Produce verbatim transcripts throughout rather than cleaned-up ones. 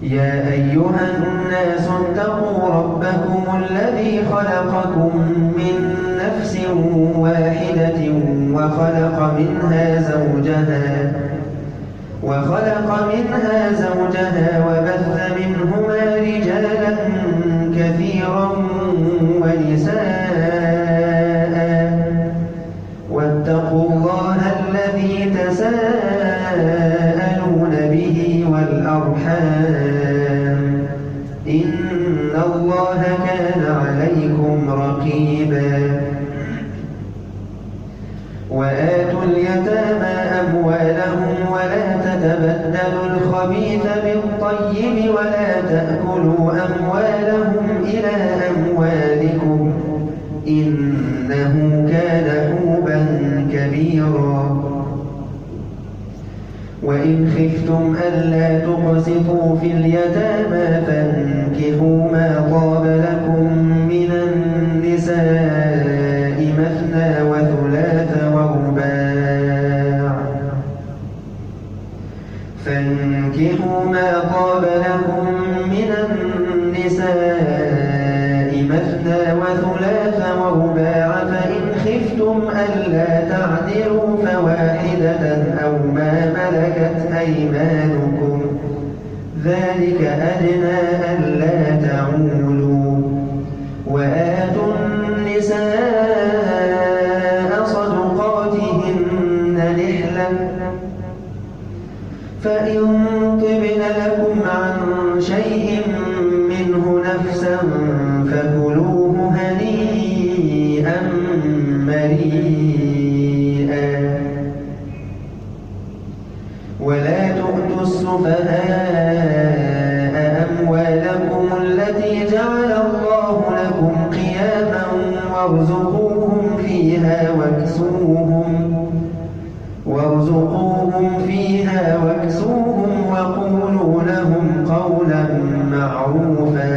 يا أيها الناس اتقوا ربكم الذي خلقكم من نفس واحدة وخلق منها زوجها وخلق منها زوجها وبث منهما رجالا كثيرا ونساء واتقوا الله الذي تساءلون به والأرحام إن الله كان عليكم رقيبا وآتوا اليتامى أموالهم ولا تتبدلوا الخبيث بالطيب ولا تأكلوا أموالهم إلى أموالكم إنه كان حوبا كبيرا وإن خفتم ألا تقسطوا في اليتامى فانكحوا ما طاب لكم من النساء مثنى وثلاث ورباع فانكحوا ما طاب لكم من النساء مثنى وثلاث ورباع فإن خفتم ألا تعدلوا فواحدة أو ما ملكت أيمانكم ذلك أدنى ألا تعولوا وآتوا النساء صدقاتهن نحلة فإن طبن لكم عن شيء منه نفسا فكلوه هنيئا مريئا ولا تؤتوا السفهاء أموالكم التي جعل الله لكم قياما وارزقوهم فيها واكسوهم وارزقوهم فيها واكسوهم وقولوا لهم قولا معروفا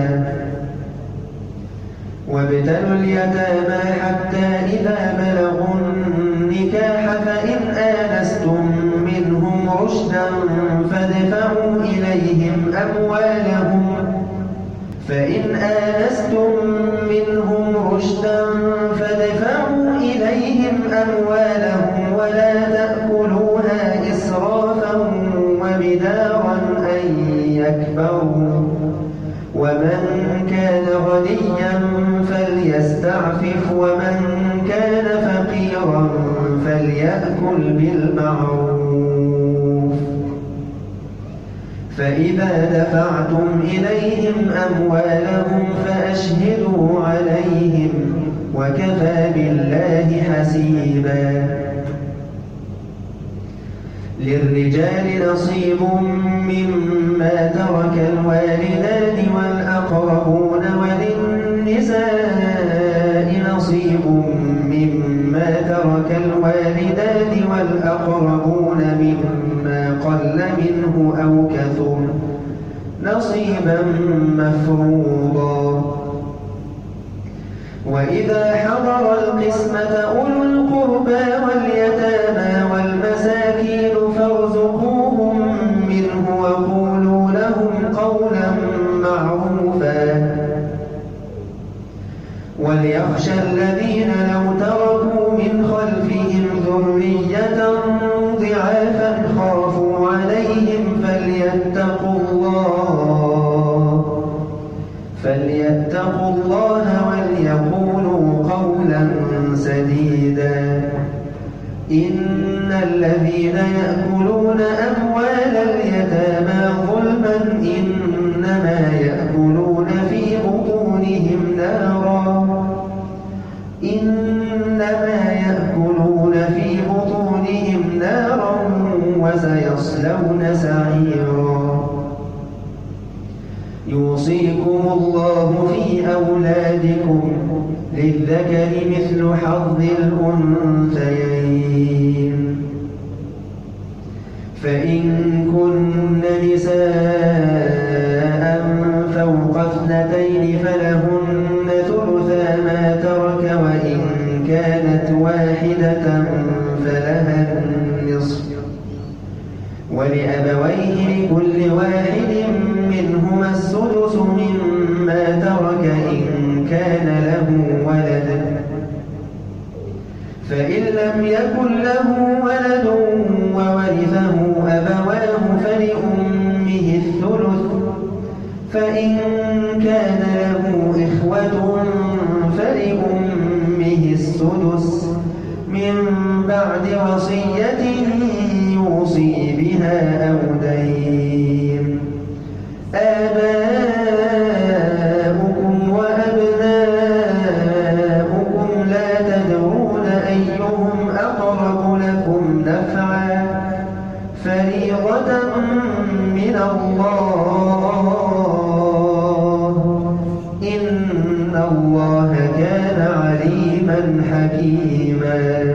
وابتلوا اليتامى حتى إذا بلغوا النكاح فإن آنستم منهم رشدا فادفعوا إليهم أموالهم فإن آنستم منهم رشدا فادفعوا إليهم أموالهم ولا تأكلوها إسرافا وبدارا أن يكبروا ومن كان غنيا فليستعفف ومن كان فقيرا فليأكل بالمعروف فإذا دفعتم إليهم أموالهم فأشهدوا عليهم وكفى بالله حسيبا للرجال نصيب مما ترك الوالدان والأقربون وللنساء نصيب مما ترك الوالدان والأقربون مما قل منه أو كثر نصيبا مفروضا وإذا حضر القسمة أولو القربى واليتامى والمساكين فارزقوهم منه وقولوا لهم قولا معروفا وليخشى الذين لو تركوا من خلفهم ذرية ضعافا خافوا عليهم فليتقوا الله فليتقوا الله وليقولوا قولا سديدا إن الذين يأكلون أموال اليتامى ظلما إنما يأكلون في بطونهم نارا إنما يأكلون في بطونهم نارا وسيصلون سعيرا يوصيكم الله في أولادكم للذكر مثل حظ الأنثيين فإن كن نساء فوق اثنتين فلهن ثلثا ما ترك وإن كانت واحدة فلها النصف ولأبويه لكل واحد منهم يكن له ولد وورثه أبواه فلأمه الثلث فإن كان له إخوة فلأمه السدس من بعد وصية يوصي بها أو دين. آباؤكم وأبناؤكم لا تدرون أيهم أقرب لكم نفعا فريضة من الله إن الله كان عليما حكيما.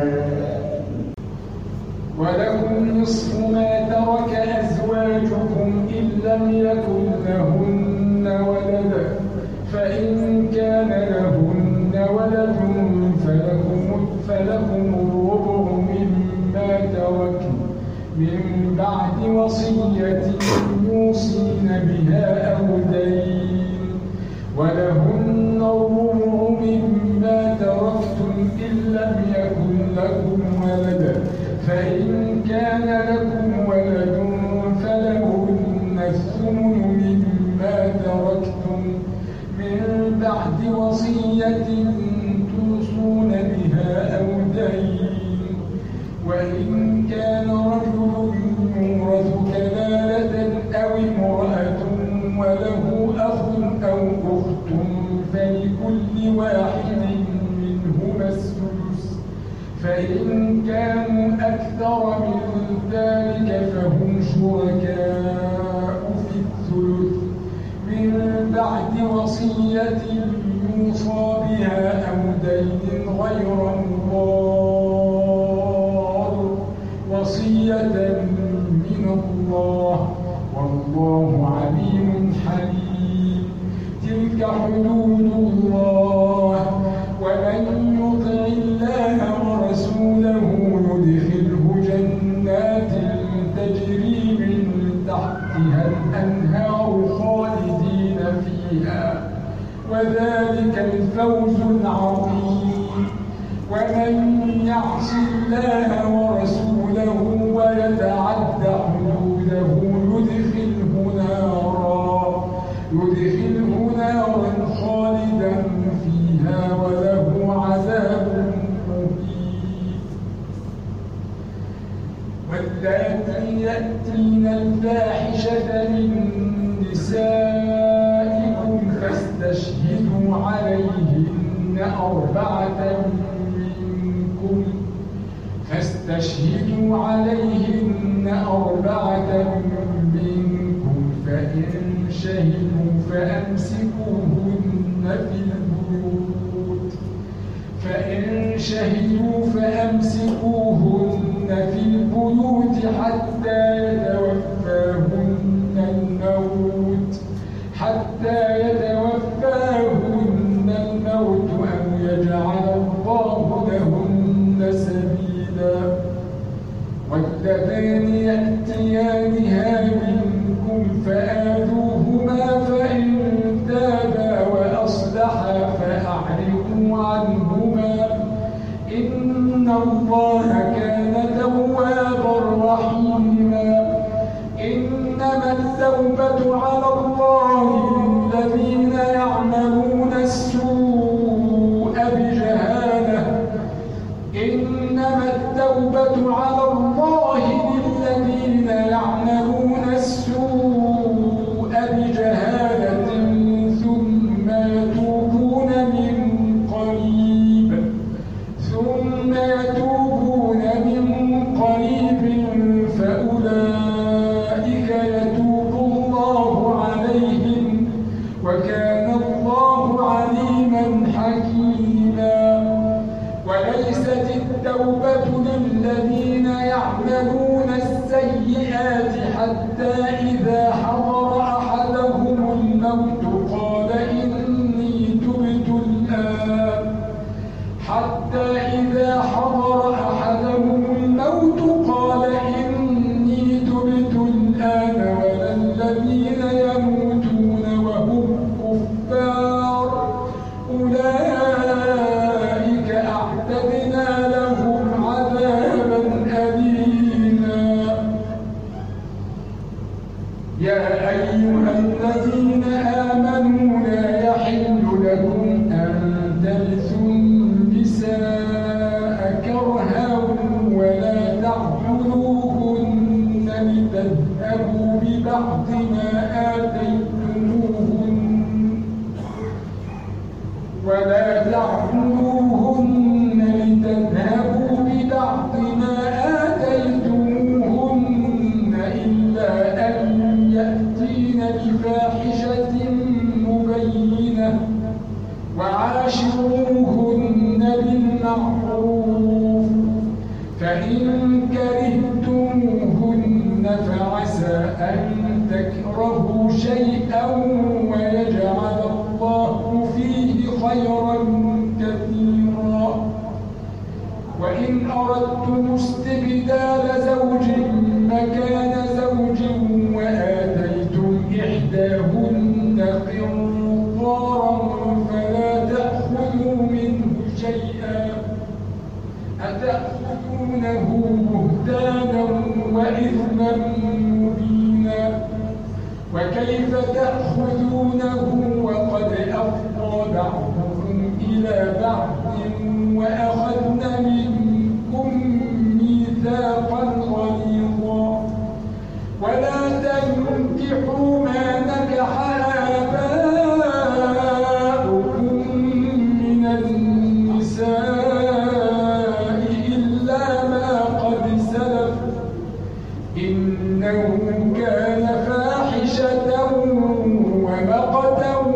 ولكم نصف ما ترك أزواجكم إن لم يكن لهن ولد فإن كان لهن ولد فلكم, فلكم الربع مما تركن من بعد وصية يوصين بها أو دين. ولهن الربع مما تركتم إن لم يكن لكم ولد فإن كان لكم ولد فلهن الثمن مما تركتم من بعد وصية توصون بها أو دين. وإن كان رجل يورث كلالة أو امرأة وله أخ أو أخت فلكل واحد منهما السدس فإن كانوا أكثر من ذلك فهم شركاء في الثلث من بعد وصية يوصى بها أو دين غير مضار وصية من الله والله عليم حليم. تلك حدود الله ومن يطع الله ورسوله يدخله جنات تجري من تحتها الأنهار خالدين فيها وذلك الفوز العظيم. ومن يعص الله ورسوله ويتعد حدوده يدخله نارا يدخله نارا خالدا فيها وله عذاب مهين. واللاتي يأتين الفاحشة من نسائكم فاستشهدوا عليهن أربعة منكم فاستشهدوا عليهن أربعة منكم فإن شهدوا فأمسكوهن في البيوت فإن شهدوا فأمسكوهن في البيوت حتى يتوفاهن الموت حتى يتوفاهن الموت أو يجعل الله لهن سبيلا. واللذان يأتيانها منكم فآذوهما فإن تابا وأصلحا فأعرضوا عنهما إن الله كان توابا رحيما. إنما التوبة على الله للذين يعملون السوء بجهالة إنما التوبة على الله للذين يعملون السوء بجهالة ثم يتوبون من قريب ثم يتوبون من قريب فأولئك يتوب الله عليهم أيها الذين آمنوا لا يحل لكم أن ترثوا النساء كرها ولا تعضلوهن لتذهبوا ببعض ما آتيتموهن ولا تعضلوهن لتذهبوا ببعض ما آتيتموهن إلا أن يأتين بفاحشة مبينة وعاشروهن بالمعروف فإن كرهتموهن فعسى أن تكرهوا شيئا ويجعل الله فيه خيرا كثيرا وإن أردتم استبدال زوج مكان زوج وآتيتم إحداهن قنطارا فلا تأخذوا منه شيئا أتأخذونه بهتانا وإثما مبينا وكيف تأخذونه وقد أفضى بعضكم إلى بعض وأخذن منكم ميثاقا غليظا ولا تنكحوا ما نكح آباؤكم من النساء إلا ما قد سلف إنه كان فاحشة ومقتا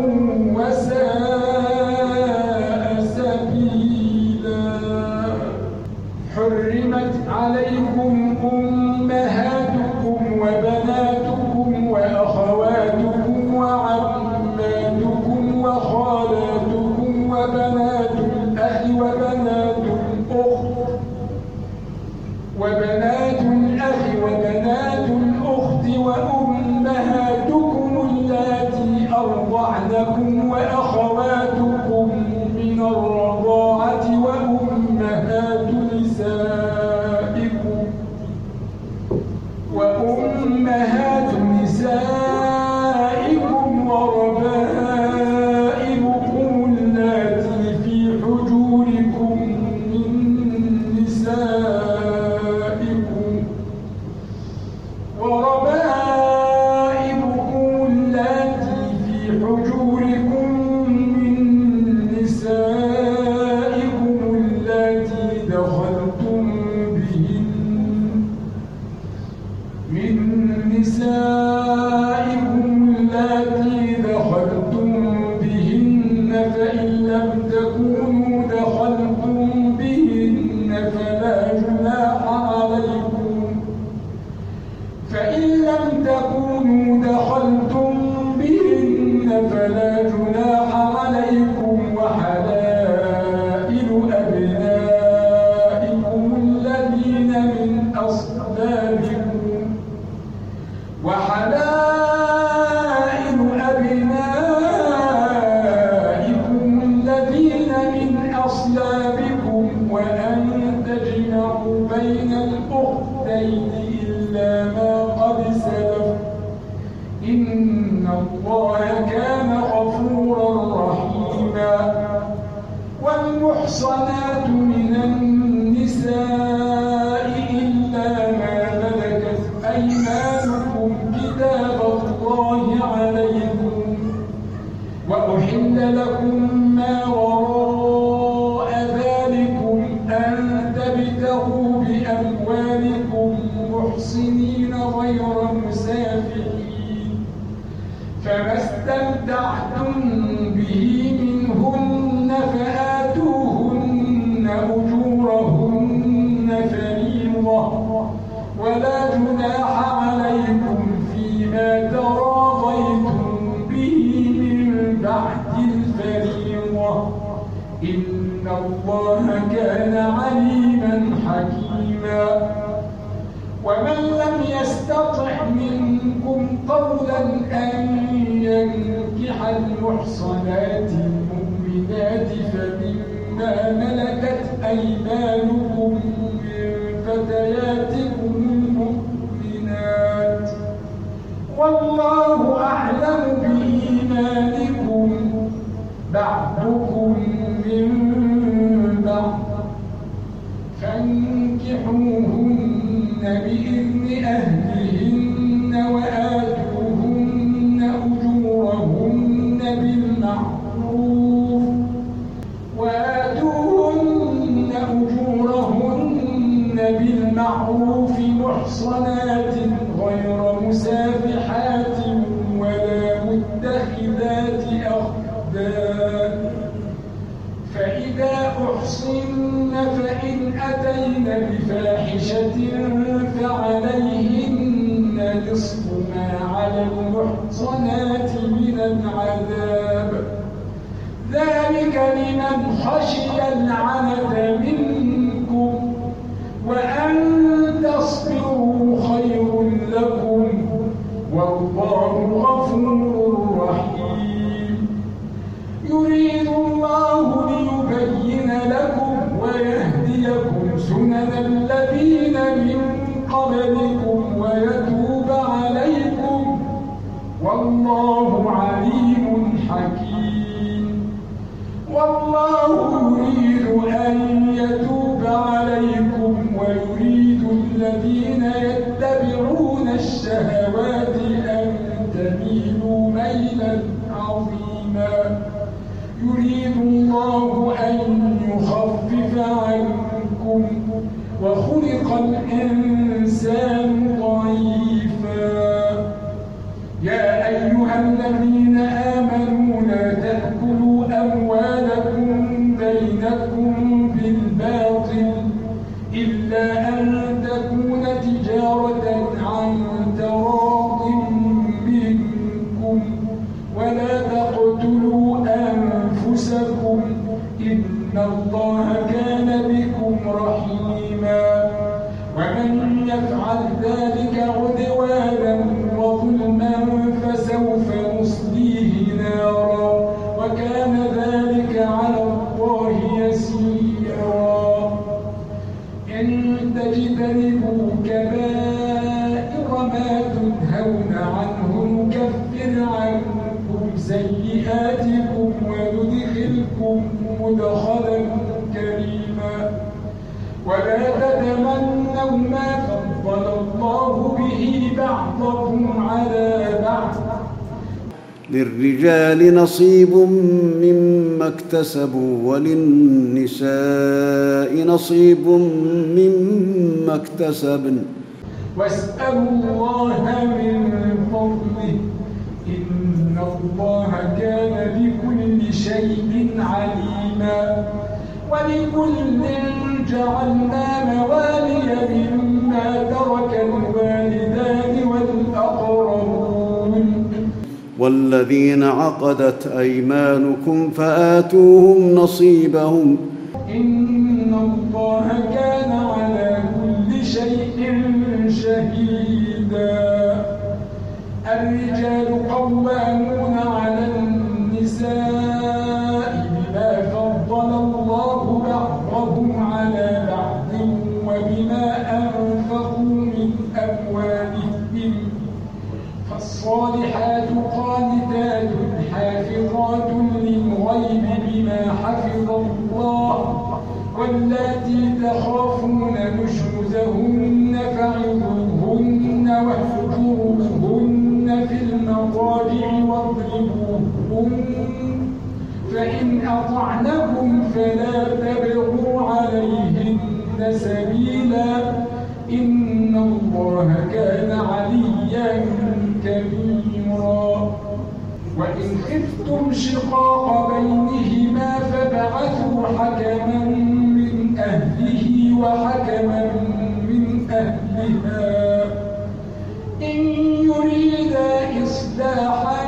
وساء سبيلا حرمت عليكم أمهاتكم وبناتكم وأخواتكم وعماتكم وخالاتكم وبنات الأخ وبنات الأخت وبنات الأخ وبنات الأخت وأمهاتكم اللاتي أرضعنكم وأخواتكم من الرضاعة وأمهات نسائكم وأمهات نسائكم وربائبكم اللاتي في حجوركم من نسائكم وربائبكم اللاتي في حجوركم من نسائكم اللاتي دخلتم بهن من نسائكم اللاتي دخلتم بهن فإن لم تكونوا دخلتم بهن فلا جناح عليكم فإن لم تكونوا دخلتم بهن فلا جناح عليكم وحلائل أبنائكم الذين من أصلابكم وحلائل أبنائكم الذين من أصلابكم وأن تجمعوا بين الأختين إلا ما قد سلف إن الله كان غفورا رحيما والمحصنات من النساء إلا ما ملكت أيمانكم كتاب الله عليكم وأحل لكم ما وراء ذلكم أن تبتغوا بأموالكم محصنين غير مسافحين فما استمتعتم به منهن فآتوهن أجورهن فريضة ولا جناح عليكم فيما تراضيتم به من بعد الفريضة إن الله كان عليما حكيما ومن لم يستطع منكم قولا أن ينكح المحصنات المؤمنات فمما ملكت أيمانكم من فتياتكم المؤمنات والله فإن أتين بفاحشة فعليهن نصف ما على المحصنات من العذاب ذلك لمن خشي العنت منكم وأن تصبروا خير لكم والله غفور رحيم يريد الله ليبين لكم ويهديكم سنن الذين من قبلكم ويتوب عليكم والله عليم حكيم والله يريد أن يتوب عليكم ويريد الذين يتبعون الشهوات أن تميلوا ميلا عظيما يريد الله أن يخفف عنكم وخلق الإنسان ضعيفا يا أيها الذين آمنوا لا تأكلوا أموالكم بينكم بالباطل إلا أن تكون تجارة عن تراض منكم ولا تقتلوا أنفسكم إن الله كان بكم رحيما ومن يفعل ذلك عدوانا وظلما فسوف نصليه نارا وكان ذلك على الله يسيرا إن تجتنبوا كبائر ما تنهون عنه نكفر عنكم سيئاتكم وندخلكم مدخلا كريما ولا تتمنوا ما فضل الله به بعضكم على بعض للرجال نصيب مما اكتسبوا وللنساء نصيب مما اكتسبن واسألوا الله من فضله إن الله كان بكل شيء عليما ولكل جعلنا موالي مما ترك الوالدان والأقربون والذين عقدت أيمانكم فآتوهم نصيبهم إن الله كان على كل شيء شهيدا الرجال قوامون على النساء بما فضل الله بعضهم على بعض وبما أنفقوا من أموالهم فالصالحات قانتات حافظات للغيب بما حفظ الله واللاتي تخافون نشوزهن فعظوهن واهجروهن في المضاجع واضربوهن فإن أطعنكم فلا تبغوا عليهن سبيلا إن الله كان عليا كبيرا وإن خفتم شقاق بينهما فابعثوا حكما من أهله وحكما من أهلها إن يريدا إصلاحا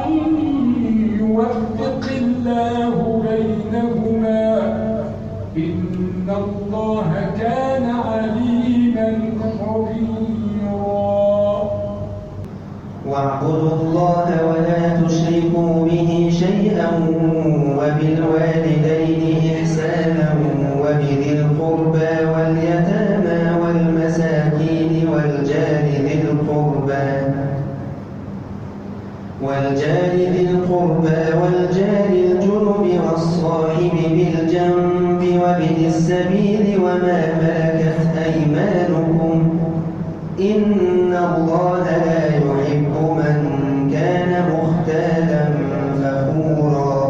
يوفق الله بينهما إن الله كان عليما خبيرا واعبدوا الله ولا تشركوا به شيئا وبالوالدين إحسانا وبذي القربى واليتامى والمساكين والجار ذي القربى والجار ذي القربى والجار الجنب والصاحب بالجنب وابن السبيل وما ملكت أيمانكم إن الله لا يحب من كان مختالا فخورا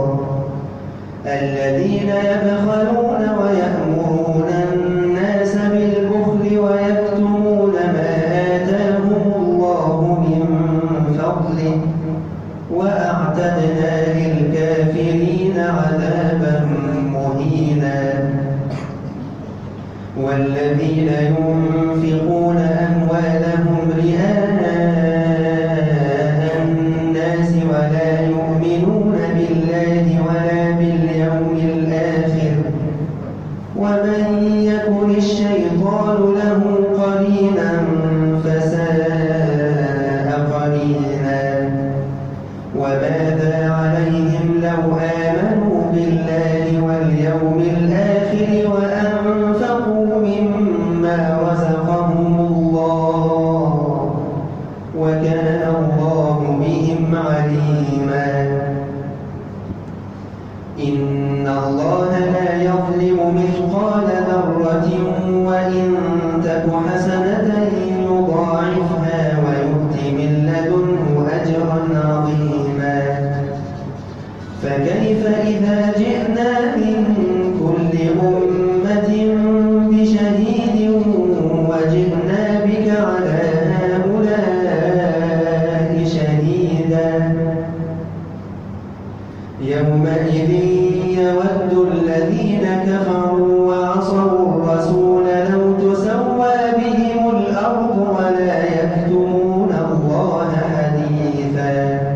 الذين يبخلون ويأمرون الناس بالبخل ويكتمون ما آتاهم الله من فضله وأعتدنا للكافرين عذابا مهينا والذين ينفقون أموالهم رئاء الناس ولا يؤمنون بالله ولا باليوم الآخر ومن يكن الشيطان له قرينا فساء قرينا وماذا عليهم لو آمنوا بالله واليوم الآخر وأنفقوا مما رزقهم الله وكان الله بهم عليما إن الله لا يظلم مثقال ذرة وإن تك حسنة يضاعفها ويؤت من لدنه أجرا عظيما فكيف إذا جئنا من كل أمة بشهيد وجئنا بك على هؤلاء شهيدا يومئذ يود الذين كفروا وعصوا الرسول لو تسوى بهم الأرض ولا يكتمون الله حديثا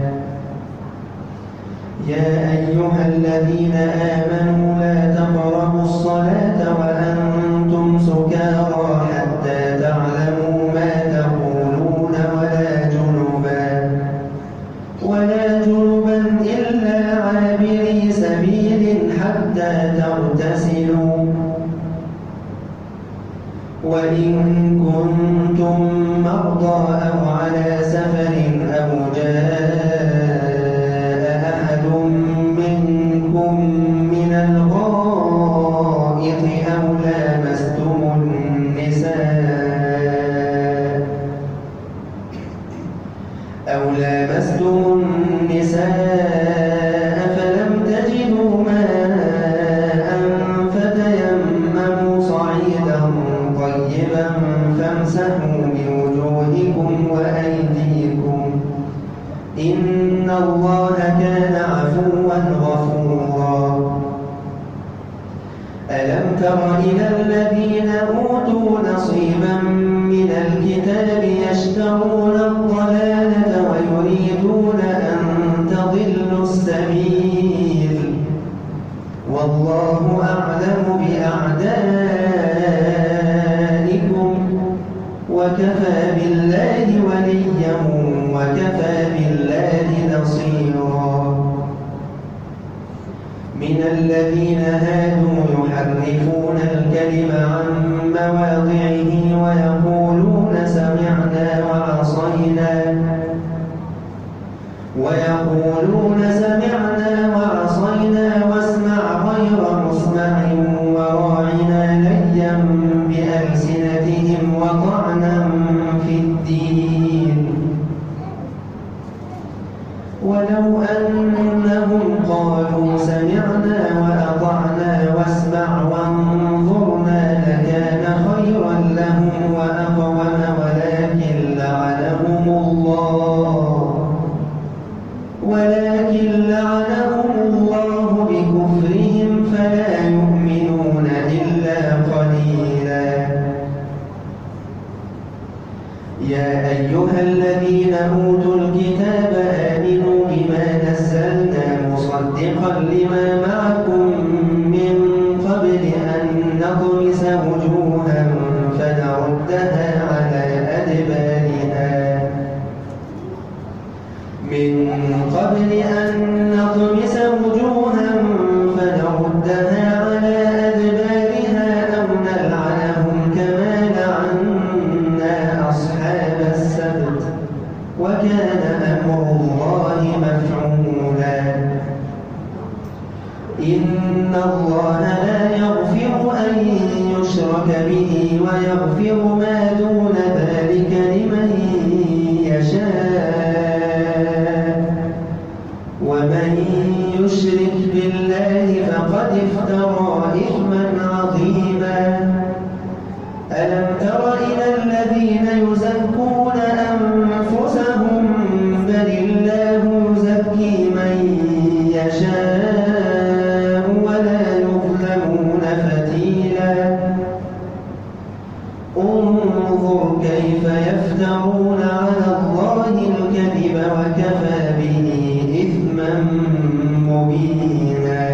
يا أيها الذين آمنوا لا تقربوا الصلاة وأنتم سكارى حتى تعلموا ما تقولون ولا جنبا ولا جنبا إلا عابري سبيل حتى تغتسلوا وإن كنتم مرضى أو على سفر أو جاء أحد منكم من الغائط أو لامستم النساء أو لامستم النساء فلم تجدوا ماء فتيمموا صعيدا طيبا فامسحوا بوجوهكم وأيديكم إن الله كان عفوا غفورا ألم تر إلى الذين أوتوا نصيبا من الكتاب يشترون الضلالة ويريدون أن تضلوا السبيل والله أعلم بأعدائكم وكفى بالله وليا وكفى بالله نصيرا من الذين هادوا يحرفون الكلم عن مواضعه ويقولون سمعنا وعصينا ويقولون سمعنا وعصينا واسمع غير مسمع وراعنا ليا بألسنتهم وطعنا في الدين ولو أنهم قالوا سمعنا وأطعنا واسمع وانظرنا لكان خيرا لهم وأقوم ولكن لعنهم الله ولكن لعنهم الله بكفرهم فلا يؤمنون إلا قليلا يا أيها الذين أوتوا الكتاب آمنوا بما نزلنا مصدقا لما معكم من قبل أن نطمس وجوها فنردها على أدبارها من قبل أن نطمس وجوها فنردها على أدبارها أو نلعنهم كما لعنا أصحاب السبت وكان أمر الله مفعولا إن الله لا يغفر أن يشرك به ويغفر ما دون ذلك لمن يشاء ومن يشرك بالله فقد افترى إثما عظيما ألم تر إلى الذين يزكون أنفسهم بل الله يزكي من يشاء ولا يظلمون فتيلا مبينا.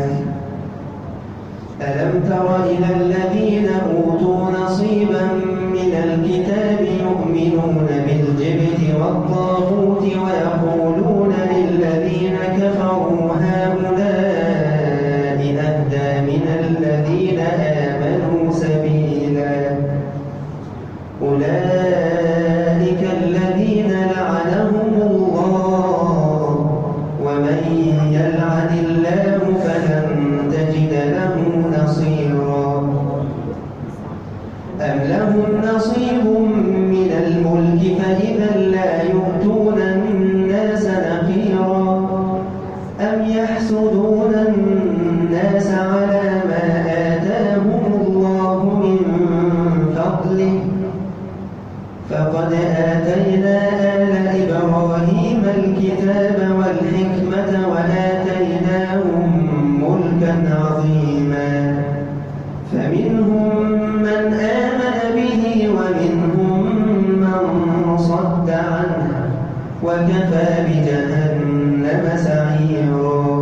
ألم تر إلى الذين أوتوا نصيبا من الكتاب يؤمنون بالجبت والطاغوت ويقولون للذين كفروا هؤلاء أهدى من الذين آمنوا سبيلا. أولئك الذين لعنهم الله ومن يلعن الله فلن تجد له نصيرا. أم لهم نصيب من الملك فإذا لا يؤتون الناس نقيرا. أم يحسدون الناس على ما آتاهم الله من فضله فقد آتينا آل إبراهيم الكتاب والحكمة وآتيناهم ملكا عظيما. فمنهم من آمن به ومنهم من صد عنه وكفى بجهنم سعيرا.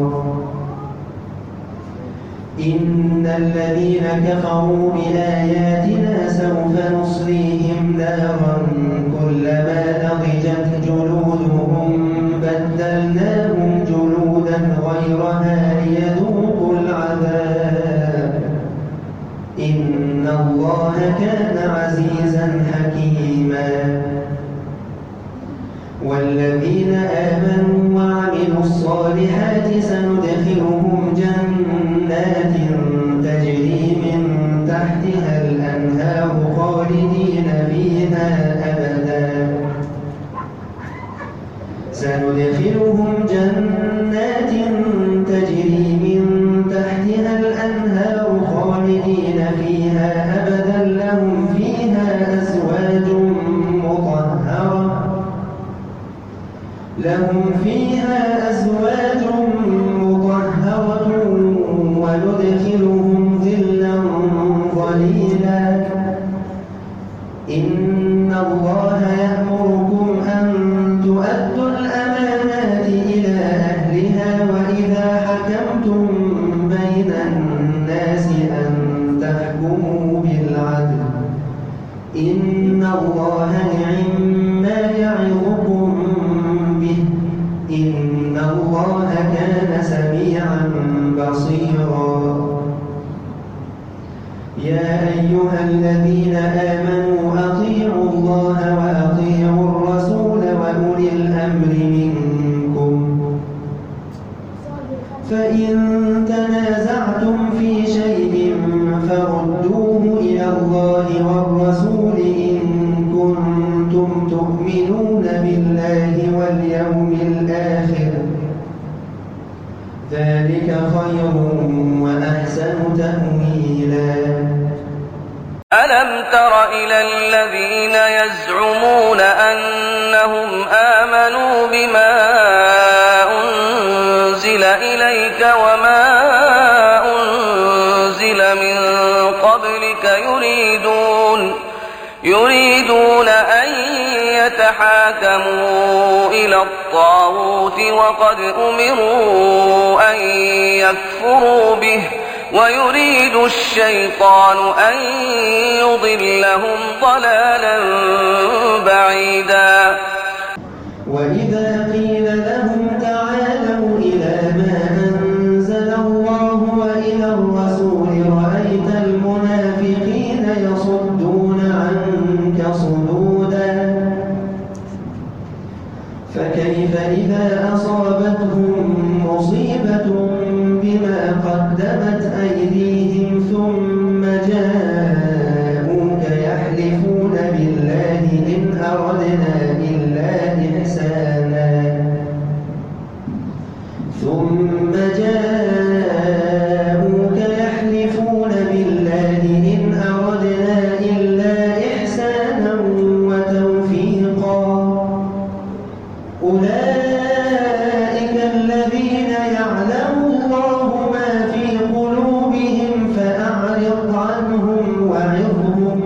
إن الذين كفروا بآياتنا سوف نصليهم نارا كلما نضجت جلودهم بدلناهم جلودا غيرها ليذوقوا العذاب إن الله كان عزيزا حكيما. والذين آمنوا وعملوا الصالحات سندخلهم جنات تجري من تحتها الأنهار خالدين فيها أبدا سندخلهم جنات تجري من تحتها الأنهار خالدين فيها أبدا لهم فيها أزواج مطهرة لهم فيها أزواج مطهرة وندخلهم ظلا ظليلا. إن الله يأمركم أن تؤدوا الأمانات إلى أهلها وإذا حكمتم بين الناس أن تحكموا بالعدل إن الله نعم ما يعظكم به إن الله كان سميعا بصيرا. يا أيها الذين آمنوا أطيعوا الله وأطيعوا الرسول وأولي الأمر منكم فإن تنازعتم في شيء فردوه إلى الله والرسول إن كنتم تؤمنون بالله واليوم الآخر ذلك خير وأحسن تأويلا. ألم تر إلى الذين يزعمون أنهم آمنوا بما أنزل إليك وما أنزل من قبلك يريدون يريدون أن يتحاكموا إلى الطاغوت وقد أمروا أن يكفروا به ويريد الشيطان أن يضلهم ضلالا بعيدا. وإذا قيل لهم تعالوا إلى ما أنزل الله وإلى الرسول رأيت المنافقين يصدون عنك صدودا. فكيف إذا أصابتهم مصيبة بما قدمت أيديهم ثم جاءوك يحلفون بالله إن أردنا إلا إحسانا ثم جاءوك يحلفون بالله إن أردنا إلا إحسانا وتوفيقا. أولئك الذين يعلم الله ما في قلوبهم فأعرض عنهم وعظهم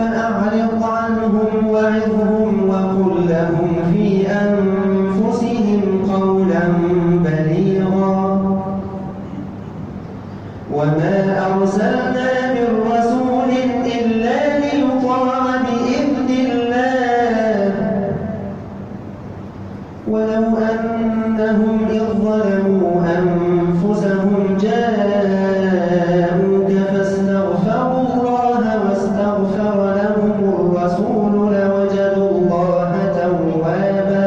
فأعرض عنهم وعظهم وقل لهم في أنفسهم ولو أنهم إذ ظلموا أنفسهم جاءوك فاستغفروا الله واستغفر لهم الرسول لوجدوا الله توابا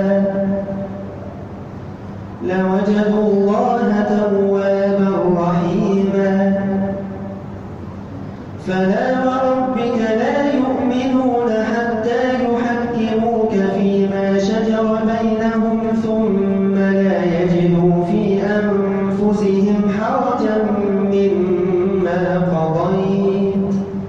لوجدوا الله توابا رحيما. فلا وربك لا يؤمنون حتى يحكموك فيما شجر بينهم ثم لا يجدوا في أنفسهم حرجا مما قضيت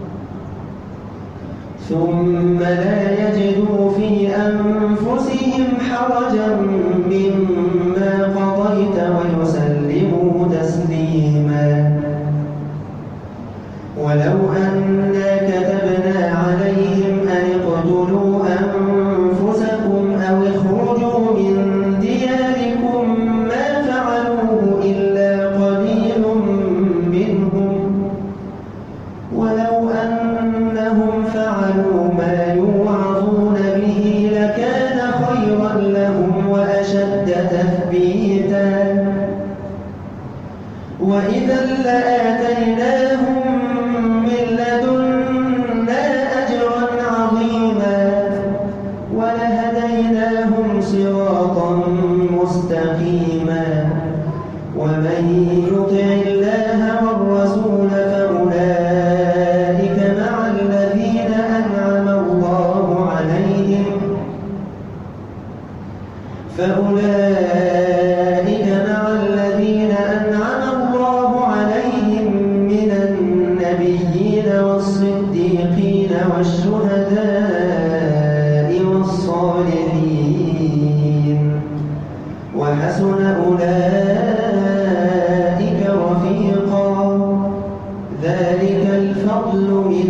ثم لا يجدوا في أنفسهم حرجا مما قضيت ويسلموا تسليما. ولو أنا كتبنا عليهم أن اقتلوا أنفسكم أو اخرجوا من دياركم ما فعلوه إلا قليل منهم ولو أنهم فعلوا ما يوعظون به لكان خيرا لهم وأشد تثبيتا وإذا لآتيناهم من لدنا أجرا عظيما ولهديناهم صراطا مستقيما. ومن يطع الله والرسول فأولئك مع الذين أنعم الله عليهم فأولئك مع الذين أنعم الله عليهم من النبيين والصديقين والشهداء والصالحين وحسن أولئك رفيقا. ذلك الفضل من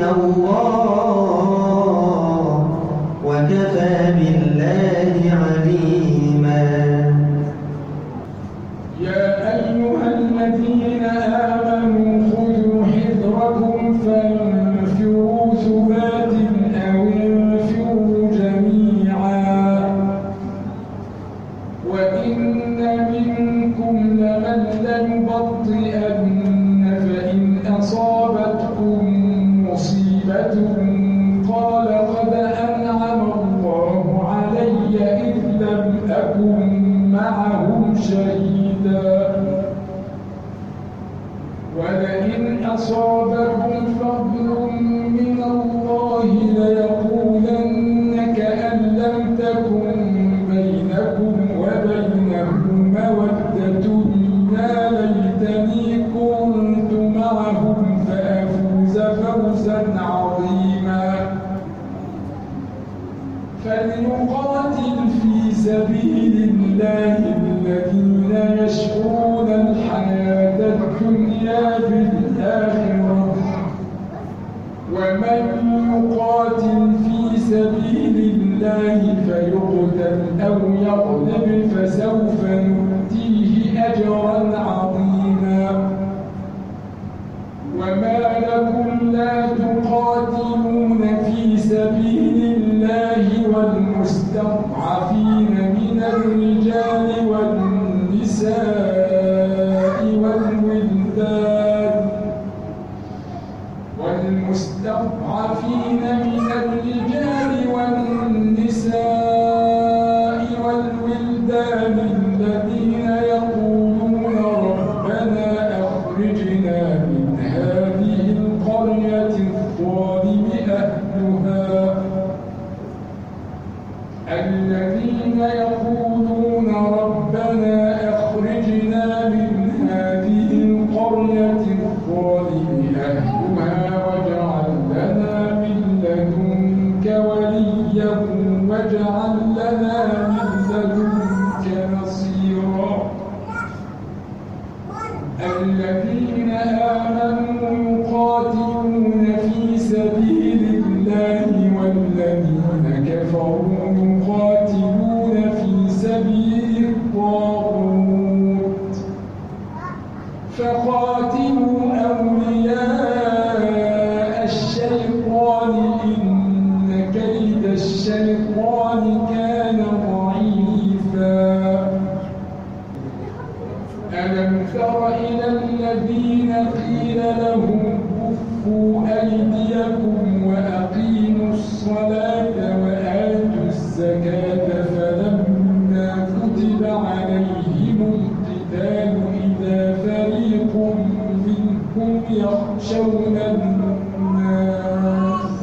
الله وكفى بالله عليما. يا أيها الذين آمنوا خذوا حذركم فانفروا ثبات أو انفروا جميعا وإن منكم لمن ليبطئن فإن أصابتكم مصيبة قال قد أنعم الله علي إذ لم أكن معهم شهيدا ولئن أصابكم فضل من الله ليقولن كأن لم تكن بينكم وبينه مودة يا ليتني كنت معهم فأفوز فوزا عظيما. فليقاتل في سبيل الله الذين يشرون الحياة الدنيا بالآخرة ومن يقاتل في سبيل الله فيقتل أو يغلب فسوف نؤتيه أجرا عظيما. وما لكم لا تقاتلون في سبيل الله والمستضعفين من الرجال والنساء والولدان والمستضعفين من الرجال والنساء والولدان الذين يقولون ربنا أخرجنا من هذه القرية الظالم أهلها الذين يقولون ربنا أخرجنا من هذه القرية الظالم أهلها واجعل لنا من لدنك وليا واجعل لنا من لدنك نصيرا. تر إلى الذين قيل لهم كفوا أيديكم وأقيموا الصلاة وآتوا الزكاة فلما كتب عليهم القتال إذا فريق منهم يخشون الناس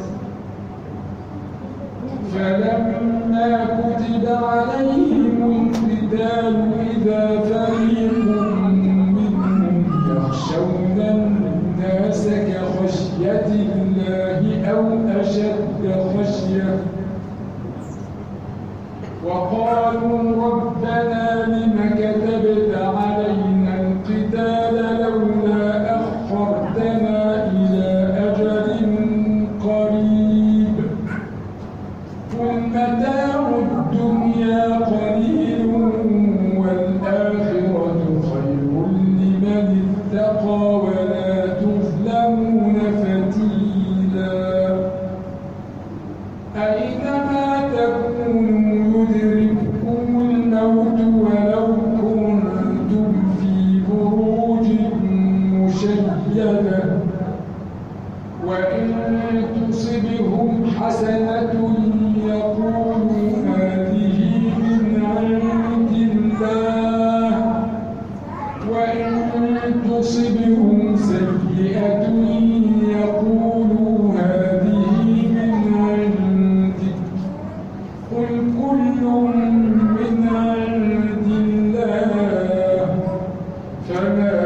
فلما كتب عليهم القتال إذا فريق منهم يخشون الناس كخشية الله أو أشد خشية وقالوا ربنا لم كتبت علينا القتال لولا أخرتنا إلى أجل قريب قل متاع الدنيا قليل والآخرة خير لمن اتقى ولا تظلمون فتيلا أينما تكونوا يدرككم الموت ولو كنتم في بروج مشيدة وإن تصبهم حسنة يقولوا هذه من عند الله وإن تصبهم سيئة يقولوا هذه من عندك قل كل من عند الله فما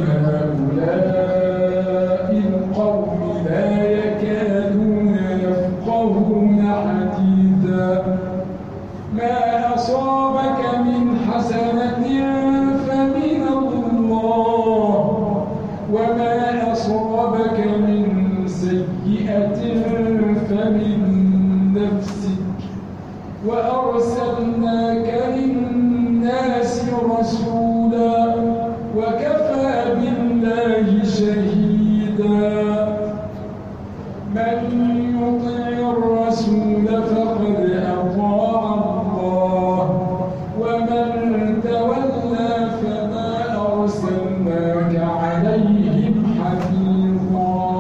لهؤلاء القوم لا يكادون يفقهون حديثا ما أصابك من حسنة فمن الله وما أصابك من سيئة فمن نفسك وأرسلناك للناس رسولا وكفى بالله شهيدا من يطع الرسول فقد أطاع الله ومن تولى فما أرسلناك عليهم حفيظا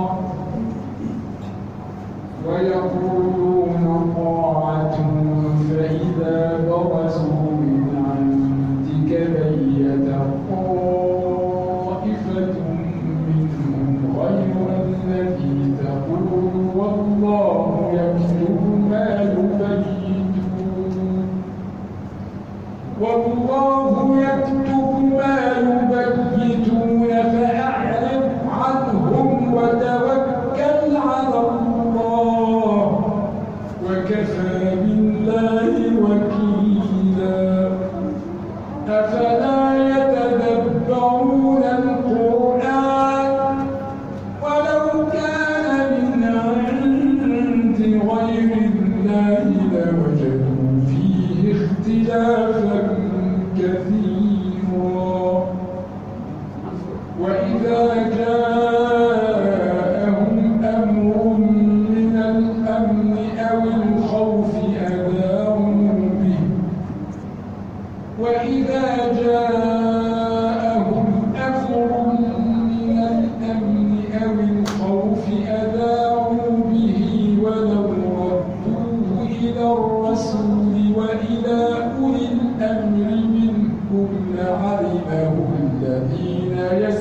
ويقولون طاعة فإذا برزوا من عندك بيت طائفة منهم غير الذي تقول والله يكتب ما يبيتون والله يكتب ما يبيتون فأعرض عنهم وتوكل على الله وكفى بالله وكيلا أفلا يتدبرون القرآن ولو كان من عند غير الله لوجدوا فيه اختلافا كثيرا وإذا جاءهم أمر من الأمن أو الخوف أذاعوا به وإذا جاءهم أمر من الأمن أو الخوف أذاعوا به ولو ردوه إلى الرسول وإلى أولي الأمر منهم لعلمه الذين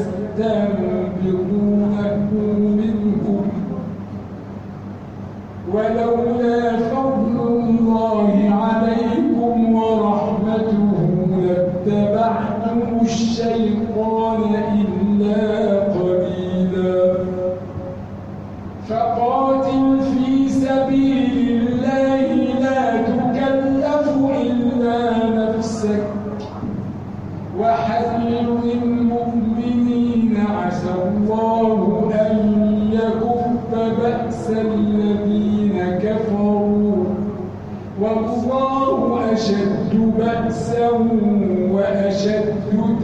يستنبطونه منهم ولولا فضل الله عليكم ورحمته لاتبعتم الشيطان إلا قليلا فقاتل في سبيل الله لا تكلف إلا نفسك وحرض المؤمنين عسى الله أن يكف بأس الذين كفروا والله أشد بأسا وأشد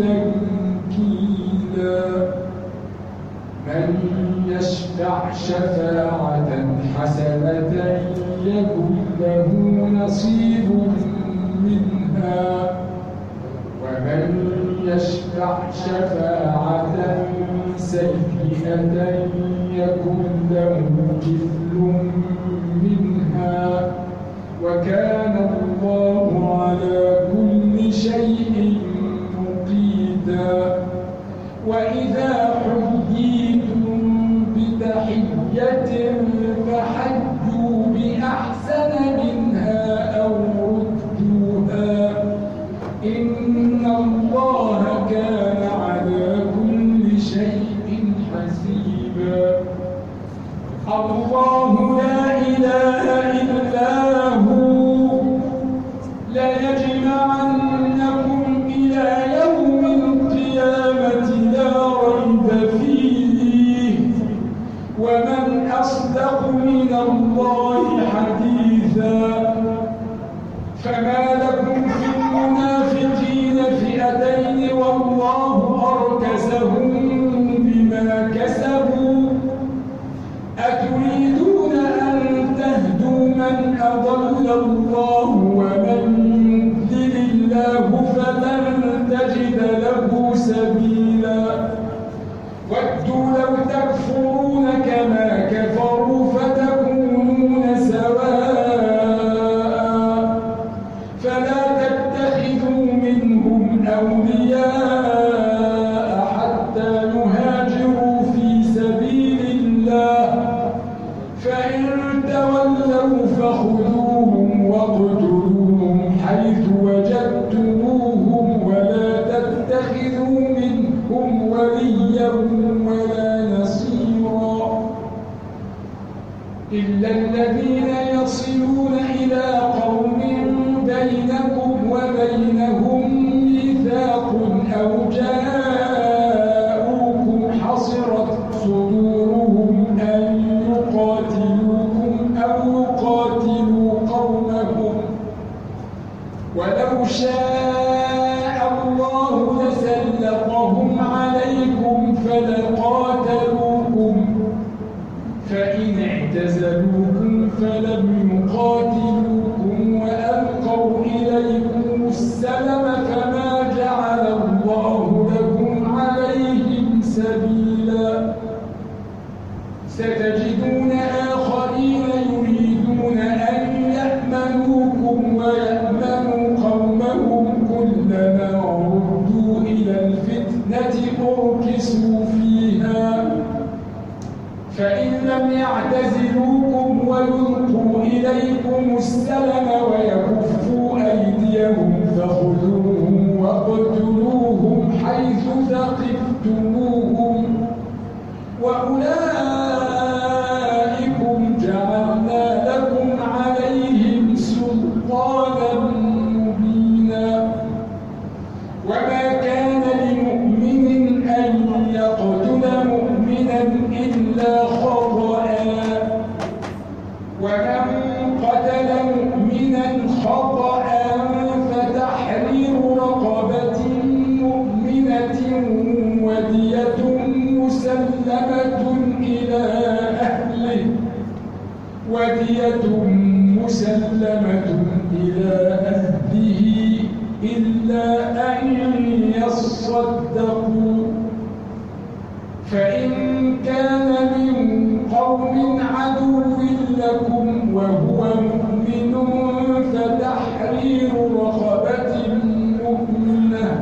تنكيلا من يشفع شفاعة حسنة يكن له نصيب منها ومن يشفع يشفع شفاعة سيئة يكن له كفل منها وكان الله على كل شيء مقيتا. وإذا حييتم بتحية فحيوا بأحسن منها أو ردوها إن الله كان على كل شيء حسيبا. الله لا إله إلا هو ليجمعنكم إلى يوم القيامة لا ريب فيه ومن أصدق من الله حديثا. فما لكم في المنافقين فئتين والله أركسهم بما كسبوا أتريدون أن تهدوا من أضل الله ومن يضلل الله فلن تجد له سبيلا. ودوا لو تكفرون كما كفروا فتكونون سواء فلا تتخذوا منهم أولياء حتى يهاجروا في سبيل الله فإن تولوا فخذوهم واقتلوهم حيث وجدتموهم ولا تتخذوا منهم وليا ولا نصيرا إلا الذين يصلون إلى قوم بينكم وبينهم ميثاق أو جاءوكم حصرت صدورهم أن يقاتلوكم أو يقاتلوا قومهم ولو شاء الله لسلطهم عليكم فلقاتلوكم فإن اعتزلوكم فلم يقاتلوكم وألقوا إليكم السلم فما جعل الله لكم عليهم سبيلا. ستجدون آخرين يريدون أن يأمنوكم ويأمنوا قومهم كلما ردوا إلى الفتنة أركسوا فيها فإن لم يعتزلوكم ويلقوا إليكم السلم ويكفوا أيديهم فخذوهم واقتلوهم حيث ثقفتموهم وأولئكم جعلنا لكم عليهم سلطانا مبينا. وما كان لمؤمن أن يقتل مؤمنا إلا خطأ ومن قتل مؤمنا خطأ فتحرير رقبة مؤمنة ودية مسلمة إلى أهله ودية مسلمة إلى أهله إلا أن يصدقوا فإن كان من قوم عدو لكم وهو مؤمن فتحرير رقبة مؤمنة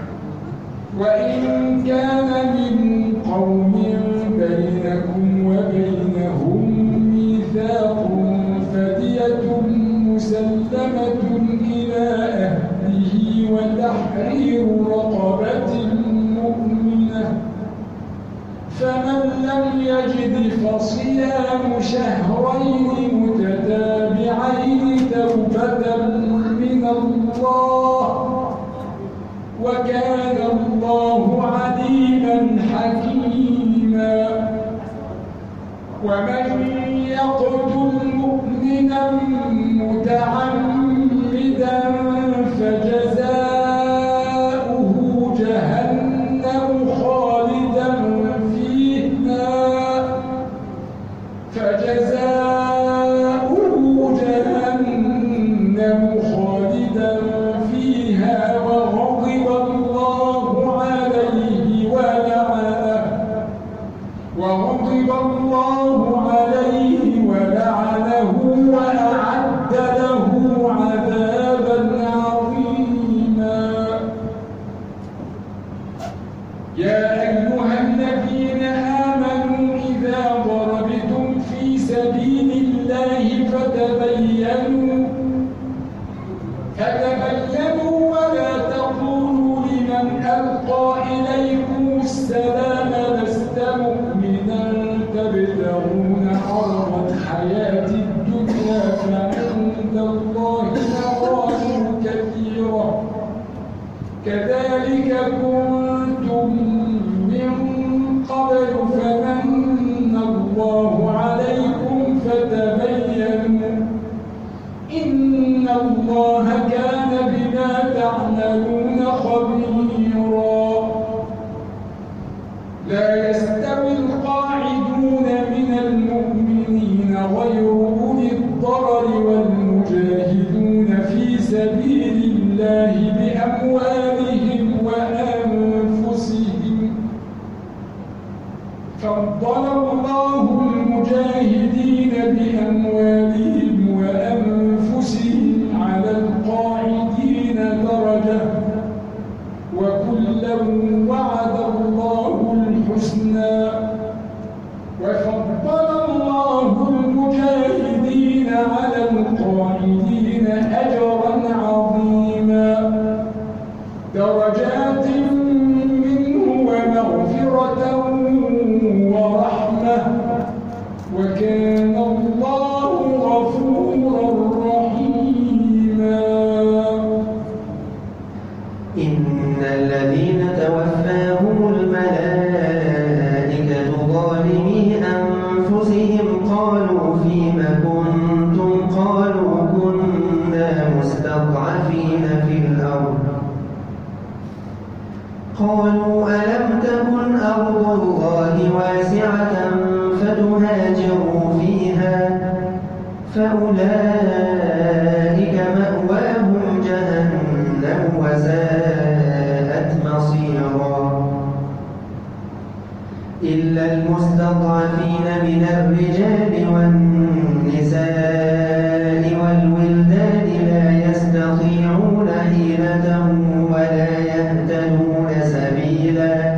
وإن كان من قوم بينكم وبينهم ميثاق فدية مسلمة إلى أهله وتحرير رقبة مؤمنة فمن لم يجد فصيام شهرين متتابعين توبة من الله وكان الله عليما حكيما. ومن يقتل مؤمنا متعمدا فجزاؤه جهنم خالدا فيها فجزاؤه جهنم خالدا فيها وغضب الله عليه يا أيها الذين آمنوا إذا ضربتم في سبيل الله فتبينوا فتبينوا ولا تقولوا لمن ألقى إليكم السلام لست مؤمنا تبتغون عرض الحياة الدنيا فعند الله مغانم كثيرة كذلك كنتم من قبل فمن الله عليكم فتبينوا إن الله كان بما تعملون خبيرا لا يستوي القاعدون من المؤمنين غير أولي الضرر والمجاهدون في سبيل الله بأموالهم وأنفسهم فضل الله المجاهدين بأموالهم وأنفسهم على القاعدين درجة وكلا وعد الله الحسنى وفضل الله المجاهدين على القاعدين أجرا عظيما درجات منه ومغفرة ورحمة وكان الله غفورا رحيما إن الذين توفاهم الملائكة ظالمي أنفسهم قالوا فيم كنتم قالوا كنا مستضعفين في الأرض قالوا ألم تكن أرض الله واسعة فتهاجروا فيها فأولئك مأواهم جهنم وساءت مصيرا إلا المستضعفين من الرجال والنساء والولدان لا يستطيعون حيلة ولا يهتدون سبيلا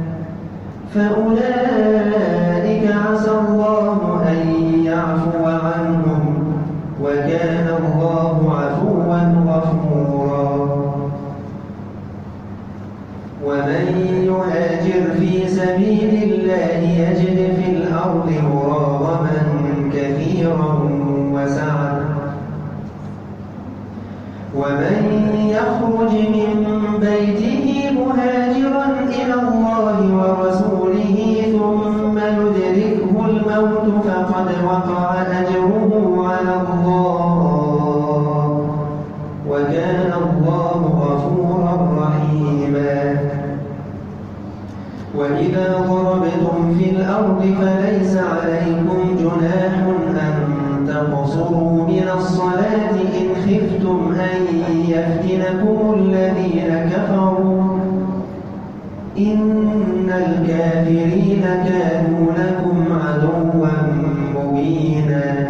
فأولئك عسى الله أن يعفو عنهم وكان الله عفوا غفورا ومن يهاجر في سبيل الله يجد في الأرض مراغما كثيرا وسعة ومن يخرج من بيته مهاجرا إلى الله ورسوله ثم يدركه الموت فقد وقع أجره على الله وكان الله غفورا رحيما وإذا ضربتم في الأرض فليس عليكم جناح أن تقصروا من الصلاة إن خفتم أن يفتنكم الذين كفروا إن الكافرين كانوا لكم عدوا مبينا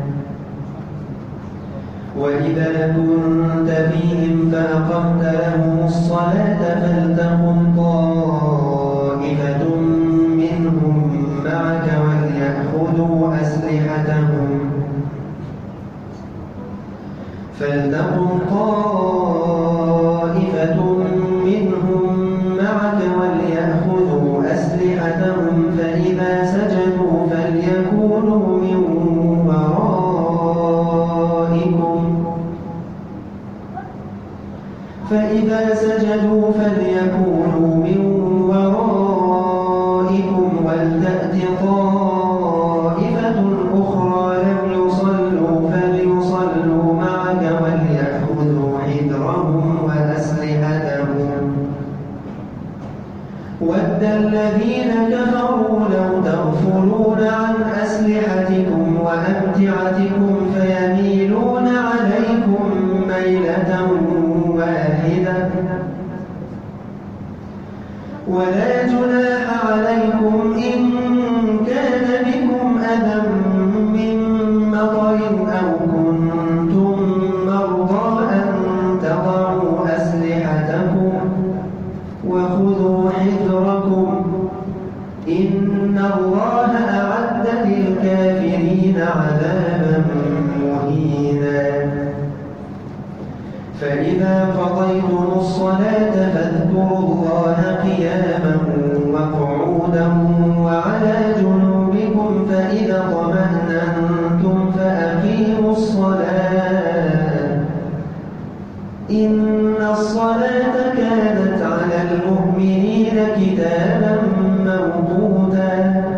وإذا كنت فيهم فأقمت لهم الصلاة فلتقم طائفة منهم معك وليأخذوا أسلحتهم فلتقم طائفة منهم معك وليأخذوا أسلحتهم فإذا سجدوا فليكونوا من ورائكم فإذا سجدوا فليكونوا من ورائكم ولتأت طائفة أخرى لم يصلوا فليصلوا معك وليأخذوا حذرهم وأسلحتهم ود الذين كفروا لو تغفلون عن أسلحتكم وأمتعتكم فيميلون عليكم ميلة واحدة ولا جناح عليكم إن كان بكم أذى من مطر أو كنتم مرضى أن تضعوا أسلحتكم وخذوا حذركم إن الله أعد للكافرين عذابا مهينا. فإذا قضيتم الصلاة فاذكروا الله قياما وقعودا وعلى جنوبكم فإذا اطمأننتم فأقيموا الصلاة إن الصلاة كانت على المؤمنين كتابا موقوتا.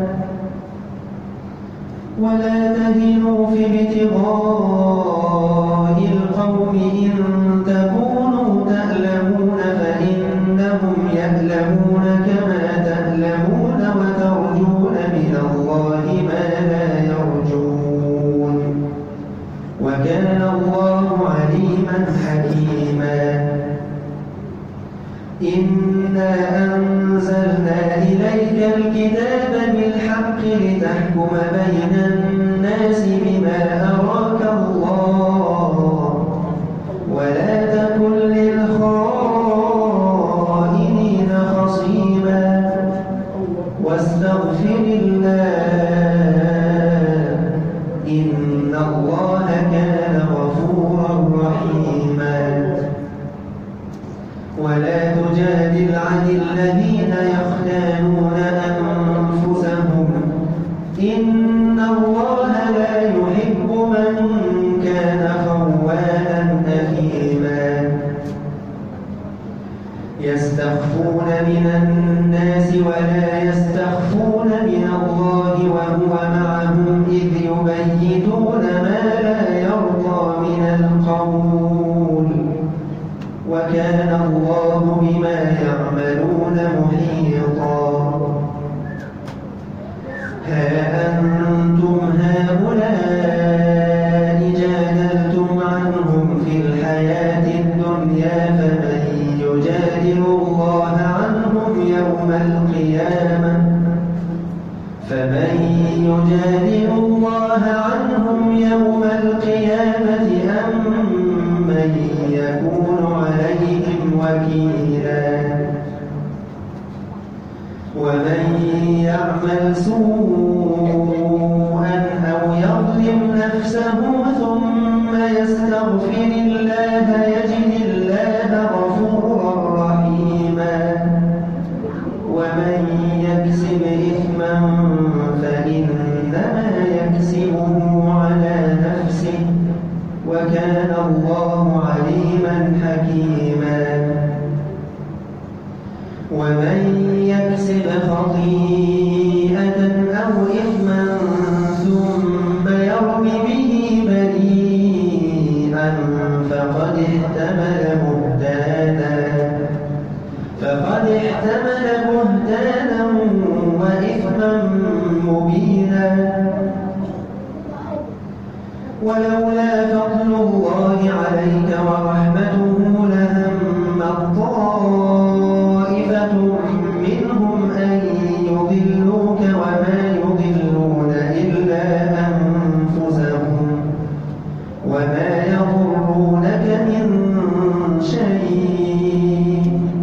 ولا تهنوا في ابتغاء القوم إن تكونوا تألمون فإنهم يألمون كما تألمون وترجون من الله ما لا يرجون وكان الله عليما حكيما. إنا أنزلنا إليك الكتاب بالحق لتحكم بين الناس بما أراك الله ولا تكن للخائنين خصيما واستغفر الله إن الله كان غفورا رحيما. ولا تجادل عن الذين يختانون أنفسهم إن الله لا يحب من كان خوانا أثيما. يستخفون من الناس ولا يستخفون من الله وهو معهم إذ يبيتون ما لا يرضى من القول وكان الله بما يعملون محيطا. ها أنتم هؤلاء جادلتم عنهم في الحياة الدنيا فمن يجادل الله عنهم يوم القيامة فمن يجادل الله عنهم يوم القيامة أم من يكون عليهم وكيلا. ومن يعمل سوءا أو يظلم نفسه ثم يستغفر الله يجد الله غفورا رحيما. ومن يكسب إثما فإنما يكسبه على نفسه وكان الله عليما حكيما. ومن يكسب خطيئة أو إثما ثم يرم به بريئا فقد احتمل بهتانا فقد احتمل بهتانا وإثما مبينا. ولولا فضل الله عليك ورحمته لهم طائفة منهم أن يضلوك وما يضلون إلا أنفسهم وما يضرونك من شيء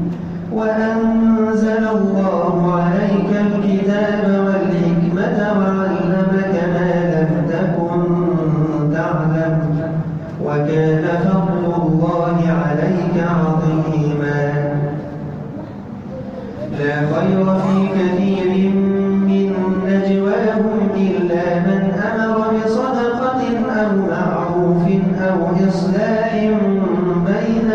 وأنزل الله عليك الكتاب والحكمة وعلمك ما لم تكن تعلم وكان فضل الله عليك عظيما. لا خير في كثير من نجواهم إلا من أمر بصدقة أو معروف أو إصلاح بين